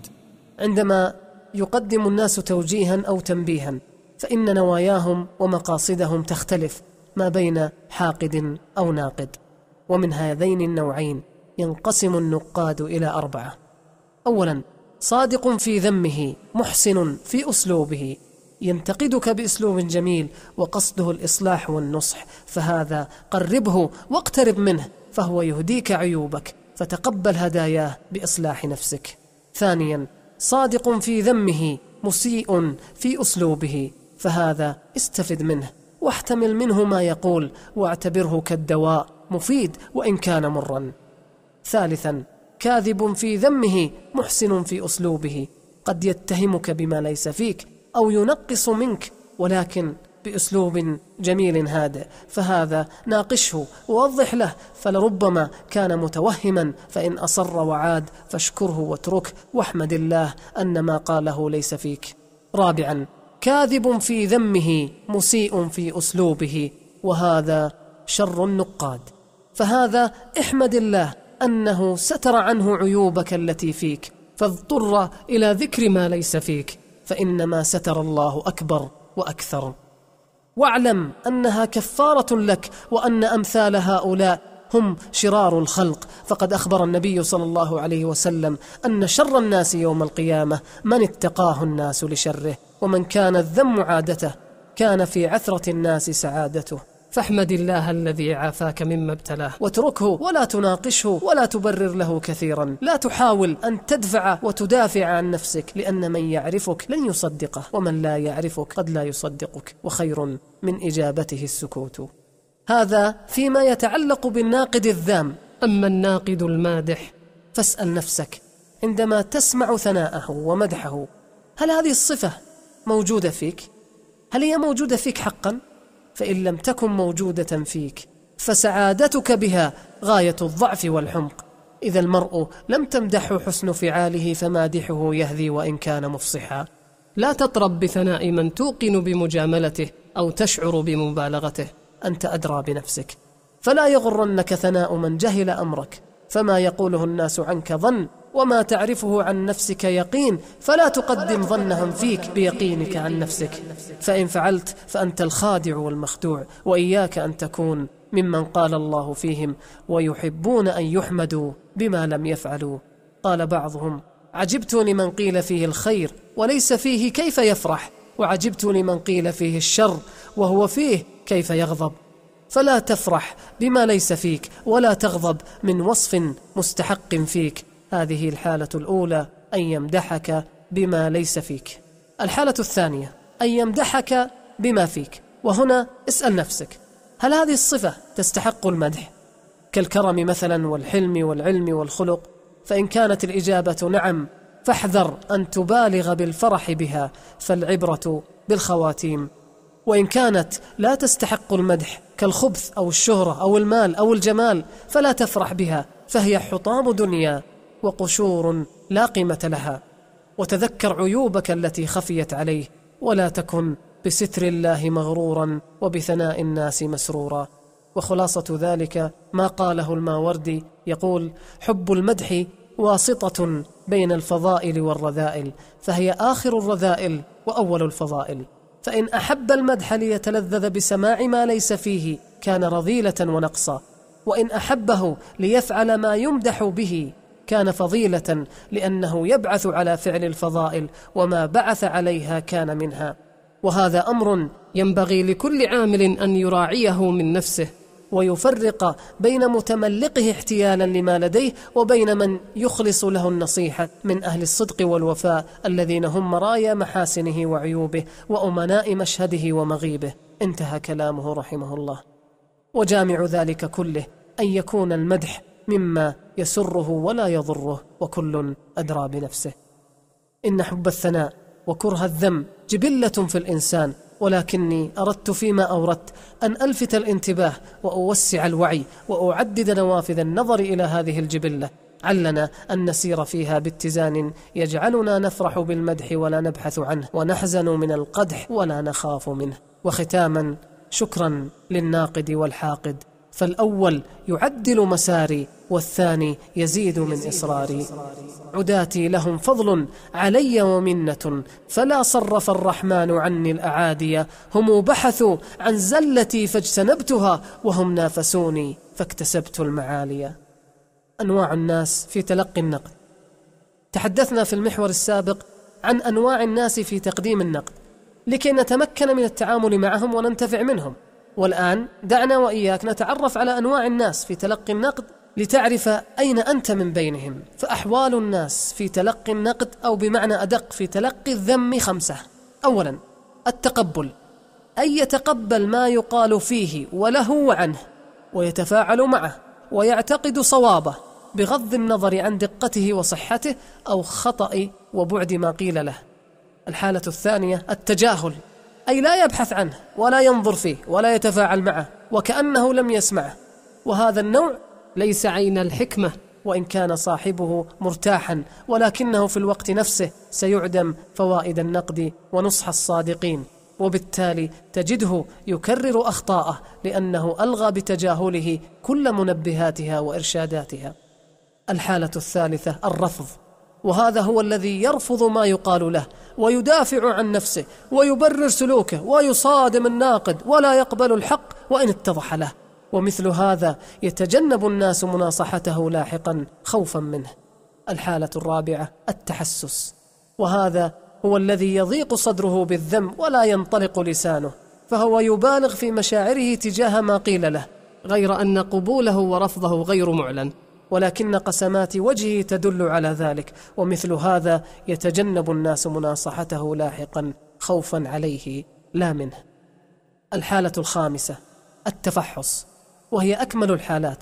عندما يقدم الناس توجيها أو تنبيها، فإن نواياهم ومقاصدهم تختلف ما بين حاقد أو ناقد. ومن هذين النوعين ينقسم النقاد إلى أربعة: أولا، صادق في ذمه محسن في أسلوبه، ينتقدك بأسلوب جميل وقصده الإصلاح والنصح، فهذا قربه واقترب منه، فهو يهديك عيوبك، فتقبل هداياه بإصلاح نفسك. ثانيا، صادق في ذمه مسيء في أسلوبه، فهذا استفد منه واحتمل منه ما يقول، واعتبره كالدواء مفيد وإن كان مرا. ثالثا، كاذب في ذمه محسن في أسلوبه، قد يتهمك بما ليس فيك، أو ينقص منك، ولكن بأسلوب جميل هادئ، فهذا ناقشه ووضح له، فلربما كان متوهما، فإن أصر وعاد فاشكره واتركه واحمد الله أن ما قاله ليس فيك. رابعا، كاذب في ذمه مسيء في أسلوبه، وهذا شر النقاد، فهذا احمد الله أنه ستر عنه عيوبك التي فيك، فاضطر إلى ذكر ما ليس فيك، فإنما ستر الله أكبر وأكثر. واعلم أنها كفارة لك، وأن أمثال هؤلاء هم شرار الخلق، فقد أخبر النبي صلى الله عليه وسلم أن شر الناس يوم القيامة من اتقاه الناس لشره، ومن كان الذم عادته كان في عثرة الناس سعادته. فاحمد الله الذي عافاك مما ابتلاه، واتركه ولا تناقشه ولا تبرر له كثيرا. لا تحاول أن تدفع وتدافع عن نفسك، لأن من يعرفك لن يصدقه، ومن لا يعرفك قد لا يصدقك، وخير من إجابته السكوت. هذا فيما يتعلق بالناقد الذام. أما الناقد المادح فاسأل نفسك عندما تسمع ثناءه ومدحه، هل هذه الصفة موجودة فيك؟ هل هي موجودة فيك حقا؟ فإن لم تكن موجودة فيك فسعادتك بها غاية الضعف والحمق. إذا المرء لم تمدحه حسن فعاله فمادحه يهذي وإن كان مفصحا. لا تطرب بثناء من توقن بمجاملته أو تشعر بمبالغته، أنت أدرى بنفسك. فلا يغرنك ثناء من جهل أمرك، فما يقوله الناس عنك ظن، وما تعرفه عن نفسك يقين، فلا تقدم ظنهم فيك بيقينك عن نفسك، فإن فعلت فأنت الخادع والمخدوع. وإياك أن تكون ممن قال الله فيهم ويحبون أن يحمدوا بما لم يفعلوا. قال بعضهم: عجبت لمن قيل فيه الخير وليس فيه كيف يفرح، وعجبت لمن قيل فيه الشر وهو فيه كيف يغضب. فلا تفرح بما ليس فيك، ولا تغضب من وصف مستحق فيك. هذه الحالة الأولى، أن يمدحك بما ليس فيك. الحالة الثانية، أن يمدحك بما فيك، وهنا اسأل نفسك: هل هذه الصفة تستحق المدح؟ كالكرم مثلا، والحلم والعلم والخلق. فإن كانت الإجابة نعم، فاحذر أن تبالغ بالفرح بها، فالعبرة بالخواتيم. وإن كانت لا تستحق المدح، كالخبث أو الشهرة أو المال أو الجمال، فلا تفرح بها، فهي حطام دنيا وقشور لا قيمة لها. وتذكر عيوبك التي خفيت عليه، ولا تكن بستر الله مغرورا وبثناء الناس مسرورا. وخلاصة ذلك ما قاله الماوردي، يقول: حب المدح واسطة بين الفضائل والرذائل، فهي آخر الرذائل وأول الفضائل. فإن أحب المدح ليتلذذ بسماع ما ليس فيه كان رذيلة ونقصا، وإن أحبه ليفعل ما يمدح به كان فضيلة، لأنه يبعث على فعل الفضائل، وما بعث عليها كان منها. وهذا أمر ينبغي لكل عامل أن يراعيه من نفسه، ويفرق بين متملقه احتيالا لما لديه وبين من يخلص له النصيحة من أهل الصدق والوفاء، الذين هم مرايا محاسنه وعيوبه وأمناء مشهده ومغيبه. انتهى كلامه رحمه الله. وجامع ذلك كله أن يكون المدح مما يسره ولا يضره، وكل أدرى بنفسه. إن حب الثناء وكره الذم جبلة في الإنسان، ولكني أردت فيما أوردت أن ألفت الانتباه وأوسع الوعي وأعدد نوافذ النظر إلى هذه الجبلة، علنا أن نسير فيها باتزان يجعلنا نفرح بالمدح ولا نبحث عنه، ونحزن من القدح ولا نخاف منه. وختاما، شكرا للناقد والحاقد، فالأول يعدل مساري، والثاني يزيد من إصراري. عداتي لهم فضل علي ومنة، فلا صرف الرحمن عني الأعادي. هم بحثوا عن زلتي فاجتنبتها، وهم نافسوني فاكتسبت المعالي. أنواع الناس في تلقي النقد. تحدثنا في المحور السابق عن أنواع الناس في تقديم النقد لكي نتمكن من التعامل معهم وننتفع منهم. والآن دعنا وإياك نتعرف على أنواع الناس في تلقي النقد لتعرف أين أنت من بينهم. فأحوال الناس في تلقي النقد، أو بمعنى أدق في تلقي الذم، خمسة. أولا، التقبل، أي يتقبل ما يقال فيه وله وعنه، ويتفاعل معه، ويعتقد صوابه بغض النظر عن دقته وصحته أو خطأ وبعد ما قيل له. الحالة الثانية التجاهل، أي لا يبحث عنه ولا ينظر فيه ولا يتفاعل معه وكأنه لم يسمعه، وهذا النوع ليس عين الحكمة، وإن كان صاحبه مرتاحا، ولكنه في الوقت نفسه سيعدم فوائد النقد ونصح الصادقين، وبالتالي تجده يكرر أخطاءه لأنه ألغى بتجاهله كل منبهاتها وإرشاداتها. الحالة الثالثة الرفض، وهذا هو الذي يرفض ما يقال له ويدافع عن نفسه ويبرر سلوكه ويصادم الناقد ولا يقبل الحق وإن اتضح له، ومثل هذا يتجنب الناس مناصحته لاحقا خوفا منه. الحالة الرابعة التحسس، وهذا هو الذي يضيق صدره بالذم ولا ينطلق لسانه، فهو يبالغ في مشاعره تجاه ما قيل له، غير أن قبوله ورفضه غير معلن، ولكن قسمات وجهه تدل على ذلك، ومثل هذا يتجنب الناس مناصحته لاحقا خوفا عليه لا منه. الحالة الخامسة التفحص، وهي أكمل الحالات،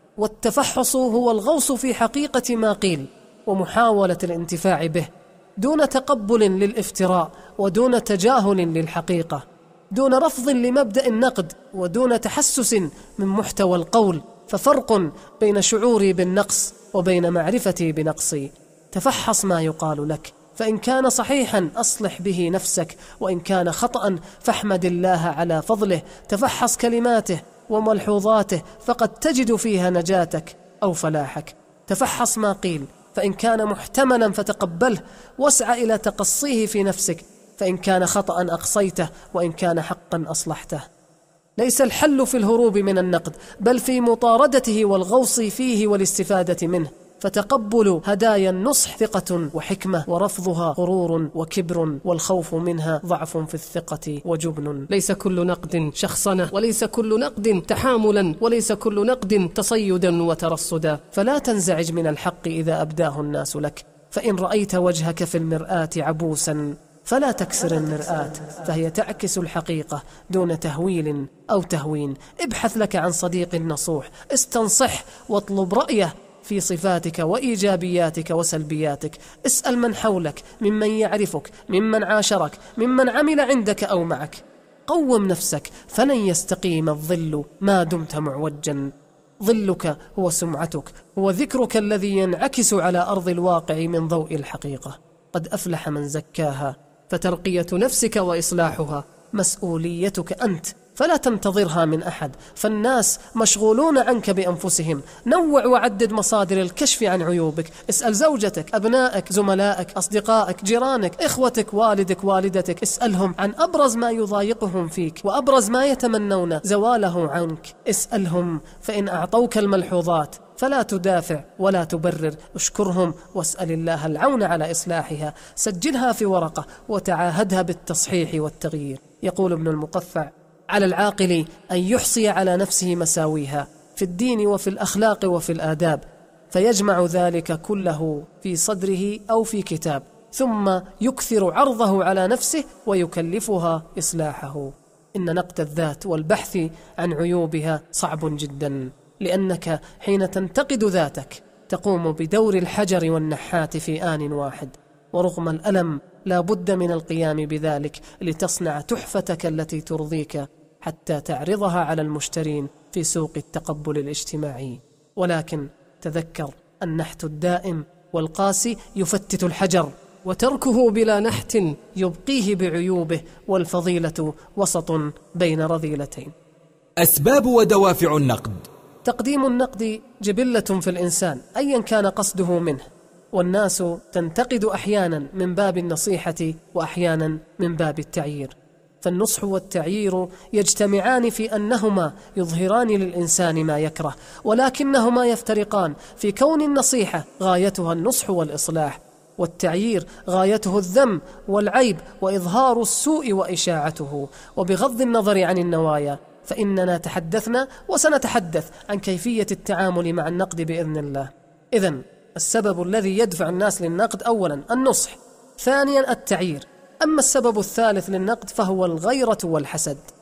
والتفحص هو الغوص في حقيقة ما قيل ومحاولة الانتفاع به دون تقبل للافتراء ودون تجاهل للحقيقة، دون رفض لمبدأ النقد ودون تحسس من محتوى القول، ففرق بين شعوري بالنقص وبين معرفتي بنقصي. تفحص ما يقال لك، فإن كان صحيحا أصلح به نفسك، وإن كان خطأ فاحمد الله على فضله. تفحص كلماته وملحوظاته فقد تجد فيها نجاتك أو فلاحك. تفحص ما قيل، فإن كان محتملا فتقبله واسعى إلى تقصيه في نفسك، فإن كان خطأ أقصيته وإن كان حقا أصلحته. ليس الحل في الهروب من النقد، بل في مطاردته والغوص فيه والاستفادة منه، فتقبل هدايا النصح ثقة وحكمة، ورفضها غرور وكبر، والخوف منها ضعف في الثقة وجبن. ليس كل نقد شخصنة، وليس كل نقد تحاملا، وليس كل نقد تصيدا وترصدا. فلا تنزعج من الحق إذا أبداه الناس لك، فإن رأيت وجهك في المرآة عبوسا فلا تكسر المرآة، فهي تعكس الحقيقة دون تهويل أو تهوين. ابحث لك عن صديق نصوح، استنصح واطلب رأيه في صفاتك وإيجابياتك وسلبياتك. اسأل من حولك، ممن يعرفك، ممن عاشرك، ممن عمل عندك أو معك. قوم نفسك، فلن يستقيم الظل ما دمت معوجا. ظلك هو سمعتك، هو ذكرك الذي ينعكس على أرض الواقع من ضوء الحقيقة. قد أفلح من زكاها، فترقية نفسك وإصلاحها مسؤوليتك أنت، فلا تنتظرها من أحد، فالناس مشغولون عنك بأنفسهم. نوع وعدد مصادر الكشف عن عيوبك. اسأل زوجتك، أبنائك، زملائك، أصدقائك، جيرانك، إخوتك، والدك، والدتك. اسألهم عن أبرز ما يضايقهم فيك وأبرز ما يتمنون زواله عنك. اسألهم، فإن أعطوك الملحوظات فلا تدافع ولا تبرر، اشكرهم واسأل الله العون على إصلاحها. سجلها في ورقة وتعاهدها بالتصحيح والتغيير. يقول ابن المقفع: على العاقل أن يحصي على نفسه مساويها في الدين وفي الأخلاق وفي الآداب، فيجمع ذلك كله في صدره أو في كتاب، ثم يكثر عرضه على نفسه ويكلفها إصلاحه. إن نقد الذات والبحث عن عيوبها صعب جدا، لأنك حين تنتقد ذاتك تقوم بدور الحجر والنحات في آن واحد، ورغم الألم لا بد من القيام بذلك لتصنع تحفتك التي ترضيك حتى تعرضها على المشترين في سوق التقبل الاجتماعي. ولكن تذكر النحت الدائم والقاسي يفتت الحجر، وتركه بلا نحت يبقيه بعيوبه، والفضيلة وسط بين رذيلتين. أسباب ودوافع النقد. تقديم النقد جبلة في الإنسان أيا كان قصده منه، والناس تنتقد أحيانا من باب النصيحة وأحيانا من باب التعيير، فالنصح والتعيير يجتمعان في أنهما يظهران للإنسان ما يكره، ولكنهما يفترقان في كون النصيحة غايتها النصح والإصلاح، والتعيير غايته الذم والعيب وإظهار السوء وإشاعته. وبغض النظر عن النوايا فإننا تحدثنا وسنتحدث عن كيفية التعامل مع النقد بإذن الله. إذن السبب الذي يدفع الناس للنقد أولا النصح، ثانيا التعيير. أما السبب الثالث للنقد فهو الغيرة والحسد.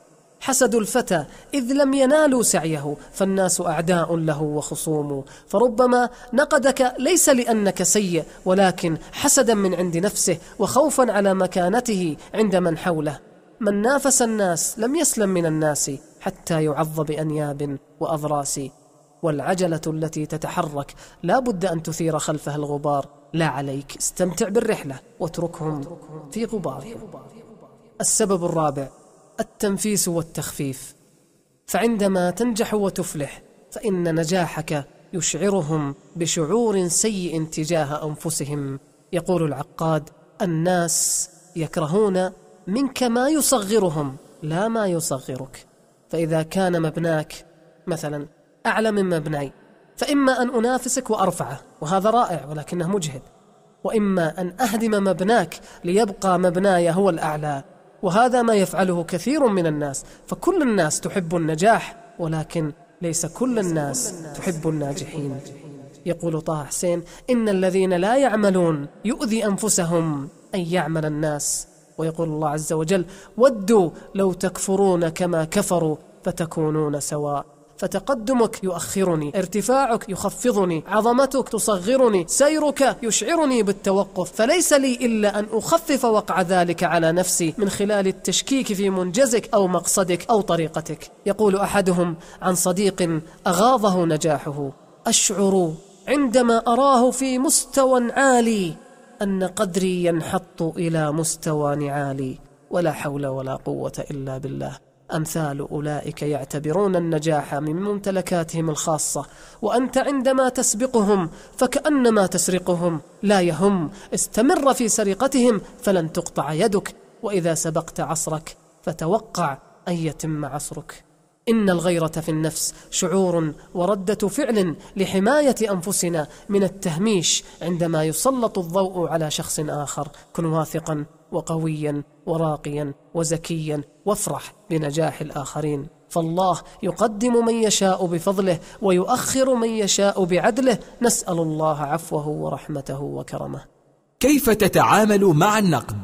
حسدوا الفتى إذ لم ينالوا سعيه، فالناس أعداء له وخصوم. فربما نقدك ليس لأنك سيء، ولكن حسدا من عند نفسه وخوفا على مكانته عند من حوله. من نافس الناس لم يسلم من الناس، حتى يعض بأنياب وأضراس. والعجلة التي تتحرك لا بد أن تثير خلفها الغبار. لا عليك، استمتع بالرحلة واتركهم في غبارهم. السبب الرابع التنفيس والتخفيف. فعندما تنجح وتفلح فإن نجاحك يشعرهم بشعور سيء تجاه أنفسهم. يقول العقاد: الناس يكرهون منك ما يصغرهم لا ما يصغرك. فإذا كان مبناك مثلا أعلى من مبناي، فإما أن أنافسك وأرفعه، وهذا رائع ولكنه مجهد، وإما أن أهدم مبناك ليبقى مبناي هو الأعلى، وهذا ما يفعله كثير من الناس. فكل الناس تحب النجاح، ولكن ليس كل الناس تحب الناجحين. يقول طه حسين: إن الذين لا يعملون يؤذي أنفسهم أن يعمل الناس. ويقول الله عز وجل: ودوا لو تكفرون كما كفروا فتكونون سواء. فتقدمك يؤخرني، ارتفاعك يخفضني، عظمتك تصغرني، سيرك يشعرني بالتوقف، فليس لي إلا أن أخفف وقع ذلك على نفسي من خلال التشكيك في منجزك أو مقصدك أو طريقتك. يقول أحدهم عن صديق أغاظه نجاحه: أشعر عندما أراه في مستوى عالي أن قدري ينحط إلى مستوى نعالي، ولا حول ولا قوة إلا بالله. أمثال أولئك يعتبرون النجاح من ممتلكاتهم الخاصة، وأنت عندما تسبقهم فكأنما تسرقهم. لا يهم، استمر في سرقتهم فلن تقطع يدك، وإذا سبقت عصرك فتوقع أن يتم عصرك. إن الغيرة في النفس شعور وردة فعل لحماية أنفسنا من التهميش عندما يسلط الضوء على شخص آخر. كن واثقا وقويا وراقيا وزكيا، وافرح بنجاح الآخرين، فالله يقدم من يشاء بفضله ويؤخر من يشاء بعدله. نسأل الله عفوه ورحمته وكرمه. كيف تتعامل مع النقد؟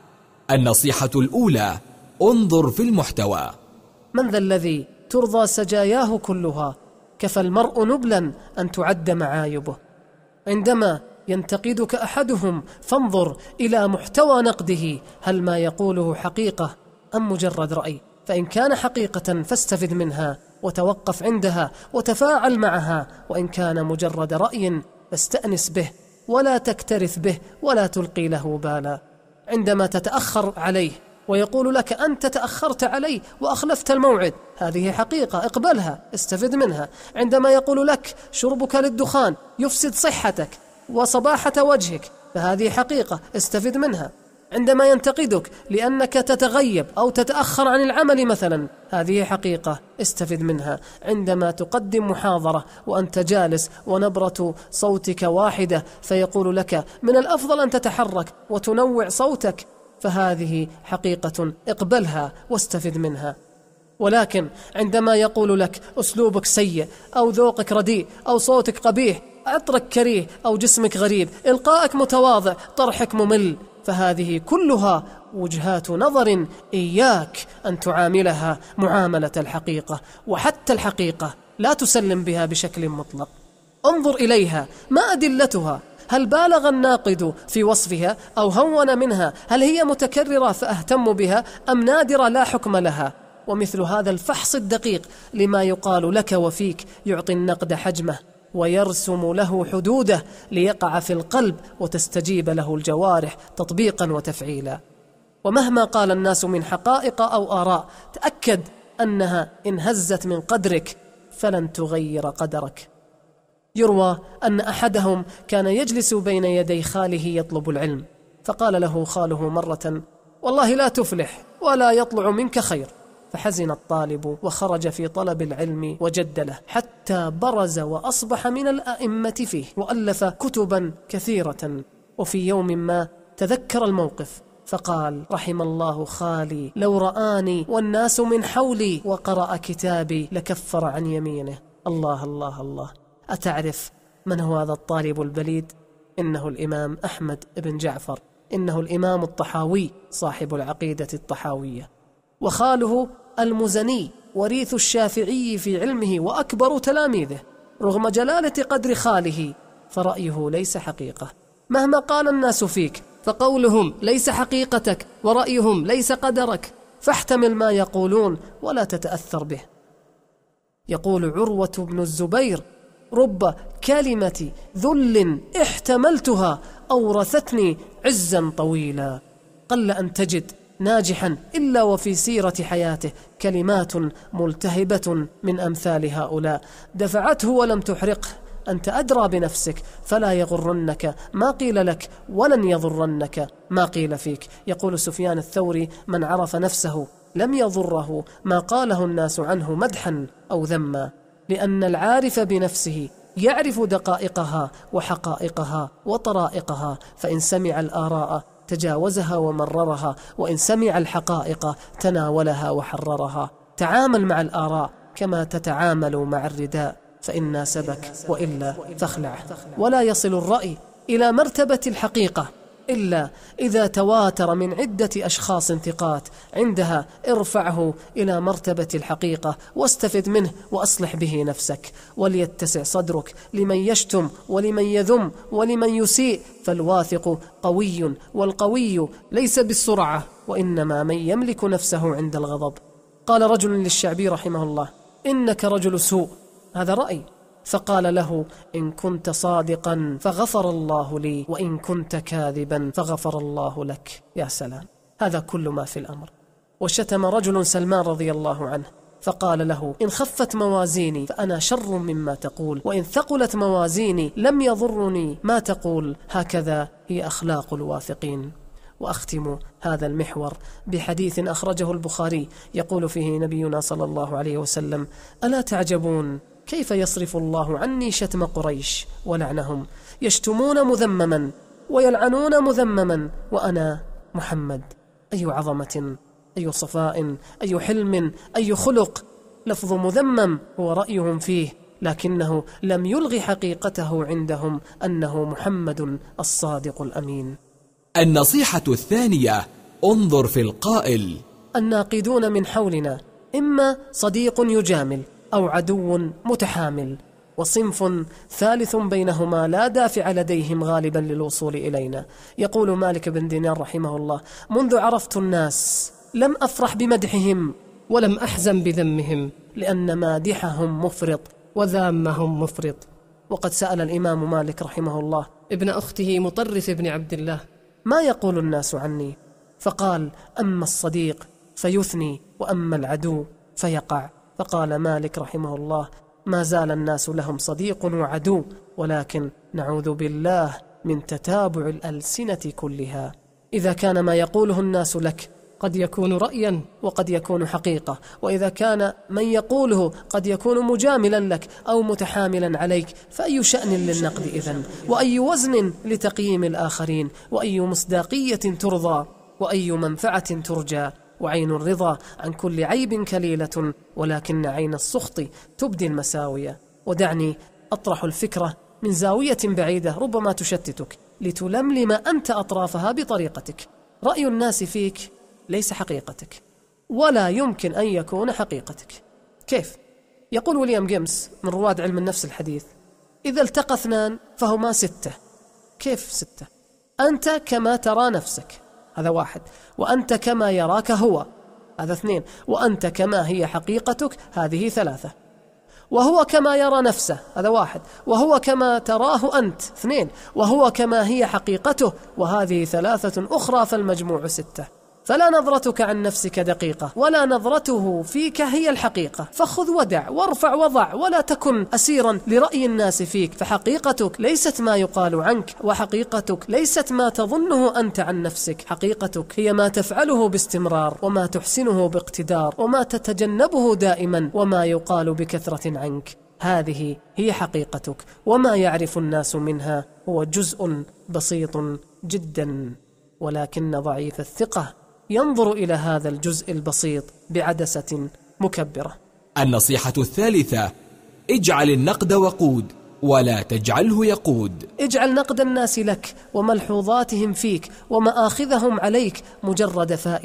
النصيحة الأولى: انظر في المحتوى. من ذا الذي ترضى سجاياه كلها؟ كفى المرء نبلا أن تعد معايبه. عندما ينتقدك أحدهم فانظر إلى محتوى نقده، هل ما يقوله حقيقة أم مجرد رأي؟ فإن كان حقيقة فاستفد منها وتوقف عندها وتفاعل معها، وإن كان مجرد رأي فاستأنس به ولا تكترث به ولا تلقي له بالا. عندما تتأخر عليه ويقول لك أنت تأخرت علي وأخلفت الموعد، هذه حقيقة، اقبلها، استفد منها. عندما يقول لك شربك للدخان يفسد صحتك وصباحة وجهك، فهذه حقيقة، استفد منها. عندما ينتقدك لأنك تتغيب أو تتأخر عن العمل مثلا، هذه حقيقة، استفد منها. عندما تقدم محاضرة وأنت جالس ونبرة صوتك واحدة فيقول لك من الأفضل أن تتحرك وتنوع صوتك، فهذه حقيقة، اقبلها واستفد منها. ولكن عندما يقول لك أسلوبك سيء أو ذوقك رديء أو صوتك قبيح، عطرك كريه أو جسمك غريب، إلقائك متواضع، طرحك ممل، فهذه كلها وجهات نظر إياك أن تعاملها معاملة الحقيقة. وحتى الحقيقة لا تسلم بها بشكل مطلق، انظر إليها، ما أدلتها؟ هل بالغ الناقد في وصفها أو هون منها؟ هل هي متكررة فأهتم بها أم نادرة لا حكم لها؟ ومثل هذا الفحص الدقيق لما يقال لك وفيك يعطي النقد حجمه ويرسم له حدوده ليقع في القلب وتستجيب له الجوارح تطبيقا وتفعيلا. ومهما قال الناس من حقائق أو آراء، تأكد أنها إن هزت من قدرك فلن تغير قدرك. يروى أن أحدهم كان يجلس بين يدي خاله يطلب العلم، فقال له خاله مرة: والله لا تفلح ولا يطلع منك خير. فحزن الطالب وخرج في طلب العلم وجد له، حتى برز وأصبح من الأئمة فيه، وألف كتبا كثيرة. وفي يوم ما تذكر الموقف فقال: رحم الله خالي، لو رآني والناس من حولي وقرأ كتابي لكفر عن يمينه. الله الله الله. أتعرف من هو هذا الطالب البليد؟ إنه الإمام أحمد بن جعفر، إنه الإمام الطحاوي صاحب العقيدة الطحاوية. وخاله المزني وريث الشافعي في علمه وأكبر تلاميذه، رغم جلالة قدر خاله فرأيه ليس حقيقة. مهما قال الناس فيك فقولهم ليس حقيقتك ورأيهم ليس قدرك، فاحتمل ما يقولون ولا تتأثر به. يقول عروة بن الزبير: رب كلمة ذل احتملتها أورثتني عزا طويلا. قل أن تجد ناجحا إلا وفي سيرة حياته كلمات ملتهبة من أمثال هؤلاء دفعته ولم تحرقه. أنت أدرى بنفسك، فلا يغرنك ما قيل لك ولن يضرنك ما قيل فيك. يقول سفيان الثوري: من عرف نفسه لم يضره ما قاله الناس عنه مدحا أو ذما، لأن العارف بنفسه يعرف دقائقها وحقائقها وطرائقها، فإن سمع الآراء تجاوزها ومررها، وإن سمع الحقائق تناولها وحررها. تعامل مع الآراء كما تتعامل مع الرداء، فإن ناسبك وإلا فاخلعه. ولا يصل الرأي إلى مرتبة الحقيقة إلا إذا تواتر من عدة أشخاص ثقات، عندها ارفعه إلى مرتبة الحقيقة واستفد منه وأصلح به نفسك، وليتسع صدرك لمن يشتم ولمن يذم ولمن يسيء، فالواثق قوي، والقوي ليس بالسرعة وإنما من يملك نفسه عند الغضب. قال رجل للشعبي رحمه الله: إنك رجل سوء. هذا رأي. فقال له: إن كنت صادقا فغفر الله لي، وإن كنت كاذبا فغفر الله لك. يا سلام، هذا كل ما في الأمر. وشتم رجل سلمان رضي الله عنه فقال له: إن خفت موازيني فأنا شر مما تقول، وإن ثقلت موازيني لم يضرني ما تقول. هكذا هي أخلاق الواثقين. وأختم هذا المحور بحديث أخرجه البخاري يقول فيه نبينا صلى الله عليه وسلم: ألا تعجبون كيف يصرف الله عني شتم قريش ولعنهم، يشتمون مذمما ويلعنون مذمما، وأنا محمد. أي عظمة، أي صفاء، أي حلم، أي خلق. لفظ مذمم هو رأيهم فيه، لكنه لم يلغي حقيقته عندهم أنه محمد الصادق الأمين. النصيحة الثانية: انظر في القائل. الناقدون من حولنا إما صديق يجامل أو عدو متحامل، وصنف ثالث بينهما لا دافع لديهم غالبا للوصول إلينا. يقول مالك بن دينار رحمه الله: منذ عرفت الناس لم أفرح بمدحهم ولم أحزن بذمهم، لأن مادحهم مفرط وذامهم مفرط. وقد سأل الإمام مالك رحمه الله ابن أخته مطرف بن عبد الله: ما يقول الناس عني؟ فقال: أما الصديق فيثني، وأما العدو فيقع. فقال مالك رحمه الله: ما زال الناس لهم صديق وعدو، ولكن نعوذ بالله من تتابع الألسنة كلها. إذا كان ما يقوله الناس لك قد يكون رأيا وقد يكون حقيقة، وإذا كان من يقوله قد يكون مجاملا لك أو متحاملا عليك، فأي شأن للنقد إذن؟ وأي وزن لتقييم الآخرين؟ وأي مصداقية ترضى؟ وأي منفعة ترجى؟ وعين الرضا عن كل عيب كليلة، ولكن عين السخط تبدي المساوية. ودعني أطرح الفكرة من زاوية بعيدة ربما تشتتك، لتلملم أنت أطرافها بطريقتك. رأي الناس فيك ليس حقيقتك، ولا يمكن أن يكون حقيقتك. كيف؟ يقول ويليام جيمس من رواد علم النفس الحديث: إذا التقى اثنان فهما ستة. كيف ستة؟ أنت كما ترى نفسك، هذا واحد، وأنت كما يراك هو، هذا اثنين، وأنت كما هي حقيقتك، هذه ثلاثة، وهو كما يرى نفسه، هذا واحد، وهو كما تراه أنت، اثنين، وهو كما هي حقيقته، وهذه ثلاثة أخرى، فالمجموع ستة. فلا نظرتك عن نفسك دقيقة، ولا نظرته فيك هي الحقيقة. فخذ ودع وارفع وضع، ولا تكن أسيرا لرأي الناس فيك، فحقيقتك ليست ما يقال عنك، وحقيقتك ليست ما تظنه أنت عن نفسك. حقيقتك هي ما تفعله باستمرار، وما تحسنه باقتدار، وما تتجنبه دائما، وما يقال بكثرة عنك. هذه هي حقيقتك، وما يعرف الناس منها هو جزء بسيط جدا، ولكن ضعيف الثقة ينظر إلى هذا الجزء البسيط بعدسة مكبرة. النصيحة الثالثة: اجعل النقد وقود ولا تجعله يقود. اجعل نقد الناس لك وملحوظاتهم فيك ومآخذهم عليك مجرد فائدة،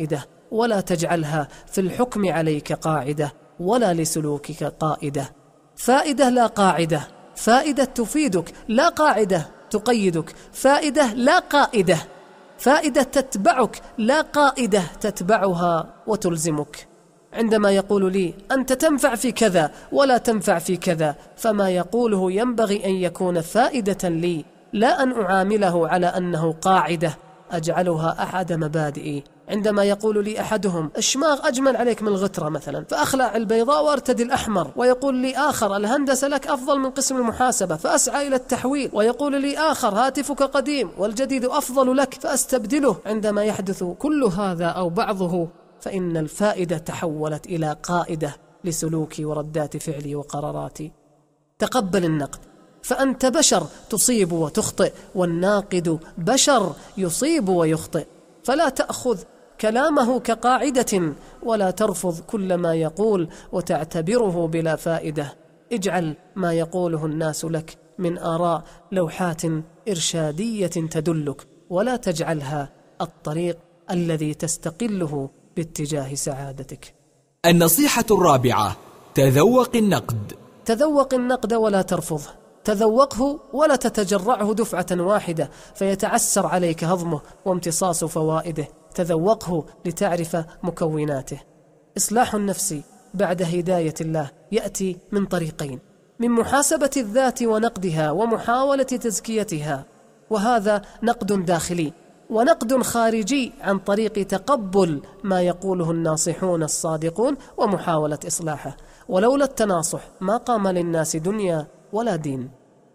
ولا تجعلها في الحكم عليك قاعدة ولا لسلوكك قائدة. فائدة لا قاعدة، فائدة تفيدك لا قاعدة تقيدك، فائدة لا قائدة، فائدة تتبعك لا قائدة تتبعها وتلزمك. عندما يقول لي أنت تنفع في كذا ولا تنفع في كذا، فما يقوله ينبغي أن يكون فائدة لي، لا أن أعامله على أنه قاعدة أجعلها أحد مبادئي. عندما يقول لي أحدهم الشماغ أجمل عليك من الغترة مثلا، فأخلع البيضاء وارتدي الأحمر، ويقول لي آخر الهندسة لك أفضل من قسم المحاسبة فأسعى إلى التحويل، ويقول لي آخر هاتفك قديم والجديد أفضل لك فأستبدله. عندما يحدث كل هذا أو بعضه فإن الفائدة تحولت إلى قائدة لسلوكي وردات فعلي وقراراتي. تقبل النقد، فأنت بشر تصيب وتخطئ، والناقد بشر يصيب ويخطئ، فلا تأخذ كلامه كقاعدة ولا ترفض كل ما يقول وتعتبره بلا فائدة. اجعل ما يقوله الناس لك من آراء لوحات إرشادية تدلك، ولا تجعلها الطريق الذي تستقله باتجاه سعادتك. النصيحة الرابعة: تذوق النقد. تذوق النقد ولا ترفضه، تذوقه ولا تتجرعه دفعة واحدة فيتعسر عليك هضمه وامتصاص فوائده، تذوقه لتعرف مكوناته. إصلاح النفس بعد هداية الله يأتي من طريقين: من محاسبة الذات ونقدها ومحاولة تزكيتها، وهذا نقد داخلي، ونقد خارجي عن طريق تقبل ما يقوله الناصحون الصادقون ومحاولة إصلاحه. ولولا التناصح ما قام للناس دنيا ولا دين.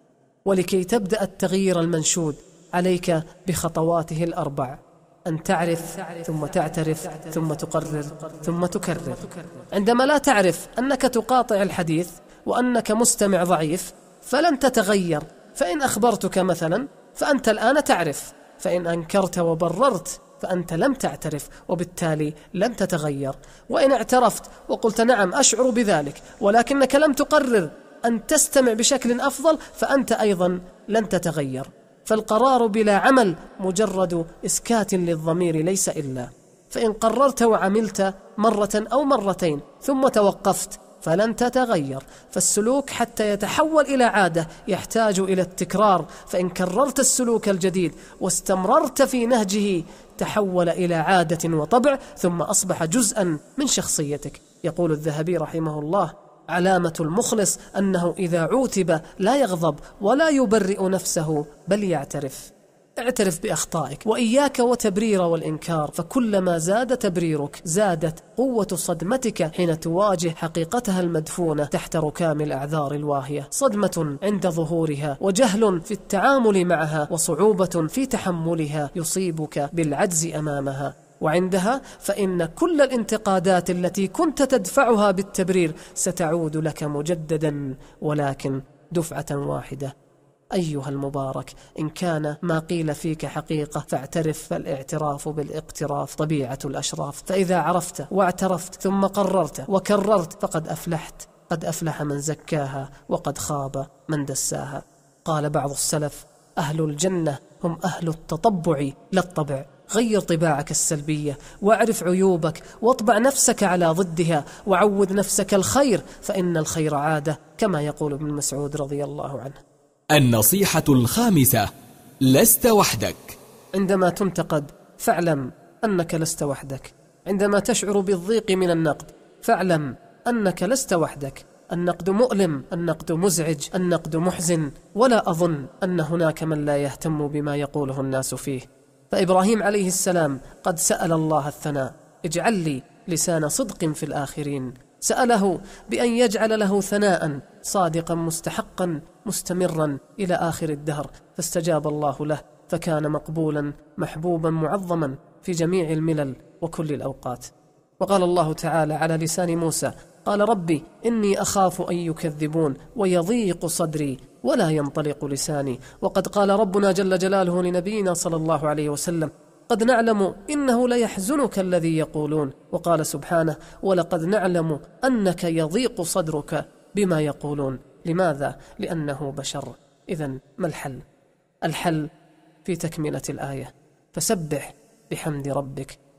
ولكي تبدأ التغيير المنشود عليك بخطواته الأربع: أن تعرف ثم تعترف ثم تقرر ثم تكرر. عندما لا تعرف أنك تقاطع الحديث وأنك مستمع ضعيف فلن تتغير، فإن أخبرتك مثلا فأنت الآن تعرف، فإن أنكرت وبررت فأنت لم تعترف وبالتالي لن تتغير. وإن اعترفت وقلت نعم أشعر بذلك ولكنك لم تقرر أن تستمع بشكل أفضل فأنت أيضا لن تتغير. فالقرار بلا عمل مجرد إسكات للضمير ليس إلا. فإن قررت وعملت مرة أو مرتين ثم توقفت فلن تتغير. فالسلوك حتى يتحول إلى عادة يحتاج إلى التكرار، فإن كررت السلوك الجديد واستمررت في نهجه تحول إلى عادة وطبع ثم أصبح جزءا من شخصيتك. يقول الذهبي رحمه الله: علامة المخلص أنه إذا عوتب لا يغضب ولا يبرئ نفسه بل يعترف. اعترف بأخطائك وإياك وتبرير والإنكار، فكلما زاد تبريرك زادت قوة صدمتك حين تواجه حقيقتها المدفونة تحت ركام الأعذار الواهية. صدمة عند ظهورها وجهل في التعامل معها وصعوبة في تحملها يصيبك بالعجز أمامها، وعندها فإن كل الانتقادات التي كنت تدفعها بالتبرير ستعود لك مجددا ولكن دفعة واحدة. أيها المبارك، إن كان ما قيل فيك حقيقة فاعترف، فالاعتراف بالاقتراف طبيعة الأشراف. فإذا عرفت واعترفت ثم قررت وكررت فقد أفلحت. قد أفلح من زكاها وقد خاب من دساها. قال بعض السلف: أهل الجنة هم أهل التطبع لا الطبع. غير طباعك السلبية واعرف عيوبك واطبع نفسك على ضدها وعود نفسك الخير، فإن الخير عادة كما يقول ابن مسعود رضي الله عنه. النصيحة الخامسة: لست وحدك. عندما تنتقد فاعلم أنك لست وحدك. عندما تشعر بالضيق من النقد فاعلم أنك لست وحدك. النقد مؤلم، النقد مزعج، النقد محزن، ولا أظن أن هناك من لا يهتم بما يقوله الناس فيه. فإبراهيم عليه السلام قد سأل الله الثناء: اجعل لي لسان صدق في الآخرين. سأله بأن يجعل له ثناء صادقا مستحقا مستمرا إلى آخر الدهر، فاستجاب الله له فكان مقبولا محبوبا معظما في جميع الملل وكل الأوقات. وقال الله تعالى على لسان موسى: قال ربي إني أخاف أن يكذبون ويضيق صدري ولا ينطلق لساني. وقد قال ربنا جل جلاله لنبينا صلى الله عليه وسلم: قد نعلم إنه ليحزنك الذي يقولون. وقال سبحانه: ولقد نعلم أنك يضيق صدرك بما يقولون. لماذا؟ لأنه بشر. إذن ما الحل؟ الحل في تكملة الآية: فسبح بحمد ربك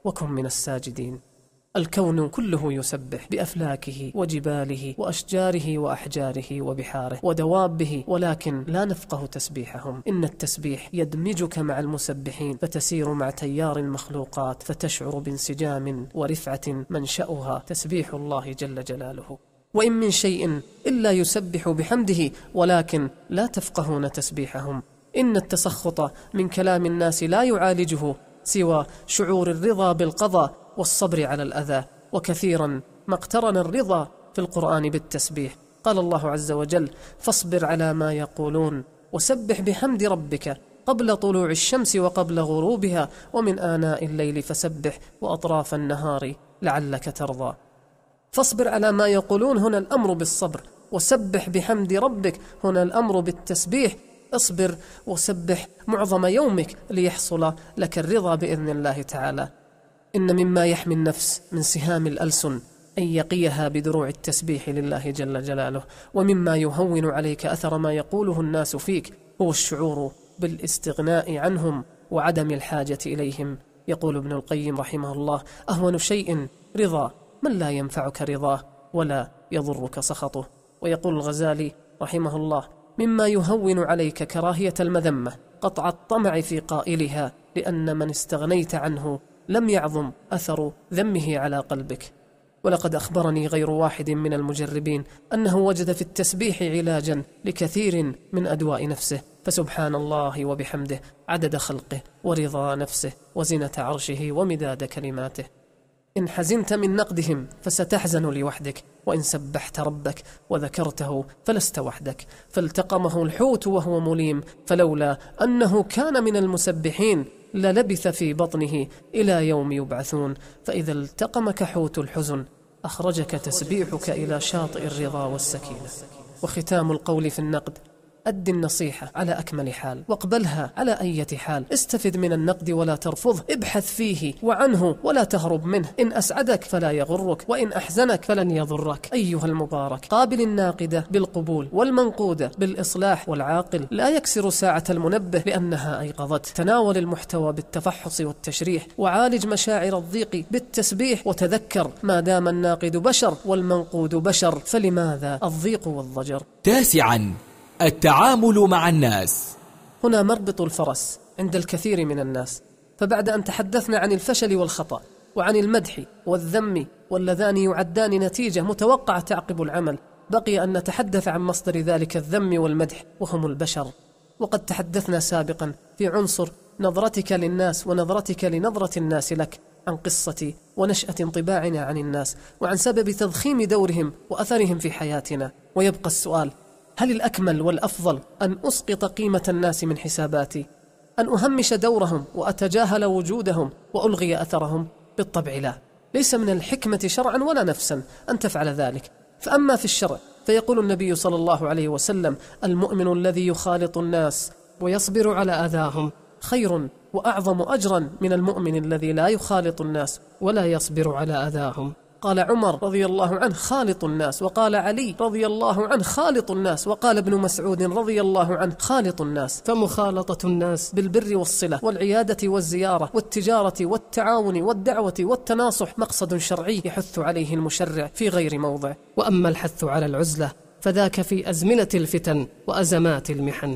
وكن من الساجدين. الكون كله يسبح بأفلاكه وجباله وأشجاره وأحجاره وبحاره ودوابه، ولكن لا نفقه تسبيحهم. إن التسبيح يدمجك مع المسبحين فتسير مع تيار المخلوقات، فتشعر بانسجام ورفعة منشأها تسبيح الله جل جلاله. وإن من شيء إلا يسبح بحمده ولكن لا تفقهون تسبيحهم. إن التسخط من كلام الناس لا يعالجه سوى شعور الرضا بالقضاء والصبر على الأذى، وكثيرا ما اقترن الرضا في القرآن بالتسبيح. قال الله عز وجل: فاصبر على ما يقولون وسبح بحمد ربك قبل طلوع الشمس وقبل غروبها ومن آناء الليل فسبح وأطراف النهار لعلك ترضى. فاصبر على ما يقولون، هنا الأمر بالصبر، وسبح بحمد ربك، هنا الأمر بالتسبيح. اصبر وسبح معظم يومك ليحصل لك الرضا بإذن الله تعالى. إن مما يحمي النفس من سهام الألسن أن يقيها بدروع التسبيح لله جل جلاله. ومما يهون عليك أثر ما يقوله الناس فيك هو الشعور بالاستغناء عنهم وعدم الحاجة إليهم. يقول ابن القيم رحمه الله: أهون شيء رضا من لا ينفعك رضاه ولا يضرك سخطه. ويقول الغزالي رحمه الله: مما يهون عليك كراهية المذمة قطع الطمع في قائلها، لأن من استغنيت عنه لم يعظم أثر ذمه على قلبك. ولقد أخبرني غير واحد من المجربين أنه وجد في التسبيح علاجا لكثير من أدواء نفسه، فسبحان الله وبحمده عدد خلقه ورضا نفسه وزنة عرشه ومداد كلماته. إن حزنت من نقدهم فستحزن لوحدك، وإن سبحت ربك وذكرته فلست وحدك. فالتقمه الحوت وهو مليم، فلولا أنه كان من المسبحين للبث في بطنه إلى يوم يبعثون. فإذا التقمك حوت الحزن أخرجك تسبيحك إلى شاطئ الرضا والسكينة. وختام القول في النقد: أد النصيحة على أكمل حال واقبلها على أي حال. استفد من النقد ولا ترفضه، ابحث فيه وعنه ولا تهرب منه. إن أسعدك فلا يغرك، وإن أحزنك فلن يضرك. أيها المبارك، قابل الناقدة بالقبول والمنقودة بالإصلاح، والعاقل لا يكسر ساعة المنبه لأنها أيقظت. تناول المحتوى بالتفحص والتشريح، وعالج مشاعر الضيق بالتسبيح. وتذكر ما دام الناقد بشر والمنقود بشر فلماذا الضيق والضجر؟ تاسعا: التعامل مع الناس. هنا مربط الفرس عند الكثير من الناس. فبعد أن تحدثنا عن الفشل والخطأ وعن المدح والذم واللذان يعدان نتيجة متوقعة تعقب العمل، بقي أن نتحدث عن مصدر ذلك الذم والمدح وهم البشر. وقد تحدثنا سابقا في عنصر نظرتك للناس ونظرتك لنظرة الناس لك، عن قصة ونشأة انطباعنا عن الناس، وعن سبب تضخيم دورهم وأثرهم في حياتنا. ويبقى السؤال: هل الأكمل والأفضل أن أسقط قيمة الناس من حساباتي؟ أن أهمش دورهم وأتجاهل وجودهم وألغي أثرهم؟ بالطبع لا. ليس من الحكمة شرعا ولا نفسا أن تفعل ذلك. فأما في الشرع فيقول النبي صلى الله عليه وسلم: المؤمن الذي يخالط الناس ويصبر على أذاهم خير وأعظم أجرا من المؤمن الذي لا يخالط الناس ولا يصبر على أذاهم. قال عمر رضي الله عنه: خالط الناس. وقال علي رضي الله عنه: خالط الناس. وقال ابن مسعود رضي الله عنه: خالط الناس. فمخالطة الناس بالبر والصلة والعيادة والزيارة والتجارة والتعاون والدعوة والتناصح مقصد شرعي يحث عليه المشرع في غير موضع. وأما الحث على العزلة فذاك في أزمنة الفتن وأزمات المحن.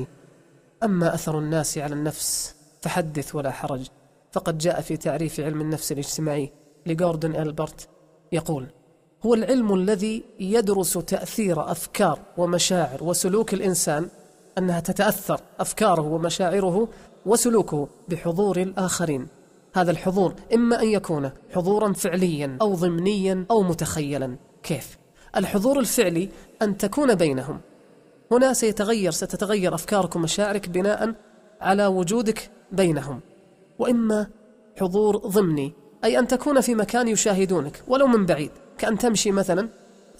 أما أثر الناس على النفس فحدث ولا حرج. فقد جاء في تعريف علم النفس الاجتماعي لجوردن ألبرت يقول: هو العلم الذي يدرس تأثير أفكار ومشاعر وسلوك الإنسان، أنها تتأثر أفكاره ومشاعره وسلوكه بحضور الآخرين. هذا الحضور إما أن يكون حضورا فعليا أو ضمنيا أو متخيلا. كيف؟ الحضور الفعلي أن تكون بينهم. هنا سيتغير ستتغير أفكارك ومشاعرك بناء على وجودك بينهم. وإما حضور ضمني، أي أن تكون في مكان يشاهدونك ولو من بعيد، كأن تمشي مثلا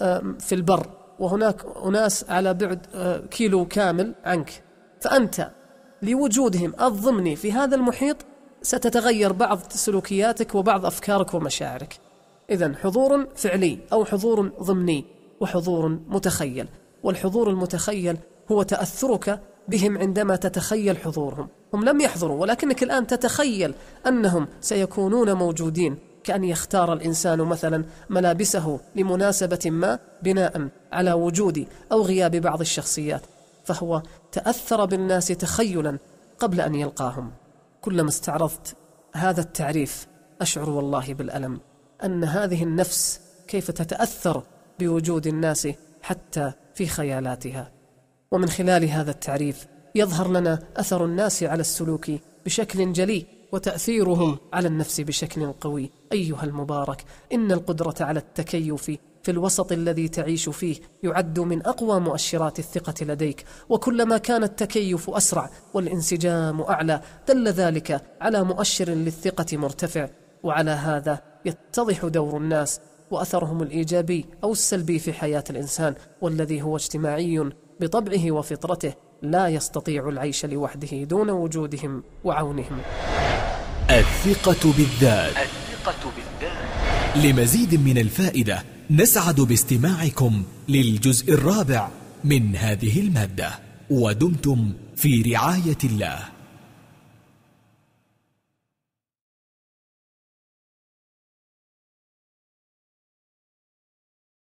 في البر وهناك أناس على بعد كيلو كامل عنك، فأنت لوجودهم الضمني في هذا المحيط ستتغير بعض سلوكياتك وبعض أفكارك ومشاعرك. إذن حضور فعلي أو حضور ضمني وحضور متخيل. والحضور المتخيل هو تأثرك بهم عندما تتخيل حضورهم. هم لم يحضروا، ولكنك الآن تتخيل أنهم سيكونون موجودين، كأن يختار الإنسان مثلا ملابسه لمناسبة ما بناء على وجود أو غياب بعض الشخصيات، فهو تأثر بالناس تخيلا قبل أن يلقاهم. كلما استعرضت هذا التعريف أشعر والله بالألم أن هذه النفس كيف تتأثر بوجود الناس حتى في خيالاتها. ومن خلال هذا التعريف يظهر لنا أثر الناس على السلوك بشكل جلي، وتأثيرهم على النفس بشكل قوي. أيها المبارك، إن القدرة على التكيف في الوسط الذي تعيش فيه يعد من أقوى مؤشرات الثقة لديك، وكلما كان التكيف أسرع والانسجام أعلى دل ذلك على مؤشر للثقة مرتفع. وعلى هذا يتضح دور الناس وأثرهم الإيجابي أو السلبي في حياة الإنسان، والذي هو اجتماعي بطبعه وفطرته، لا يستطيع العيش لوحده دون وجودهم وعونهم. الثقة بالذات. الثقة بالذات. لمزيد من الفائدة نسعد باستماعكم للجزء الرابع من هذه المادة، ودمتم في رعاية الله.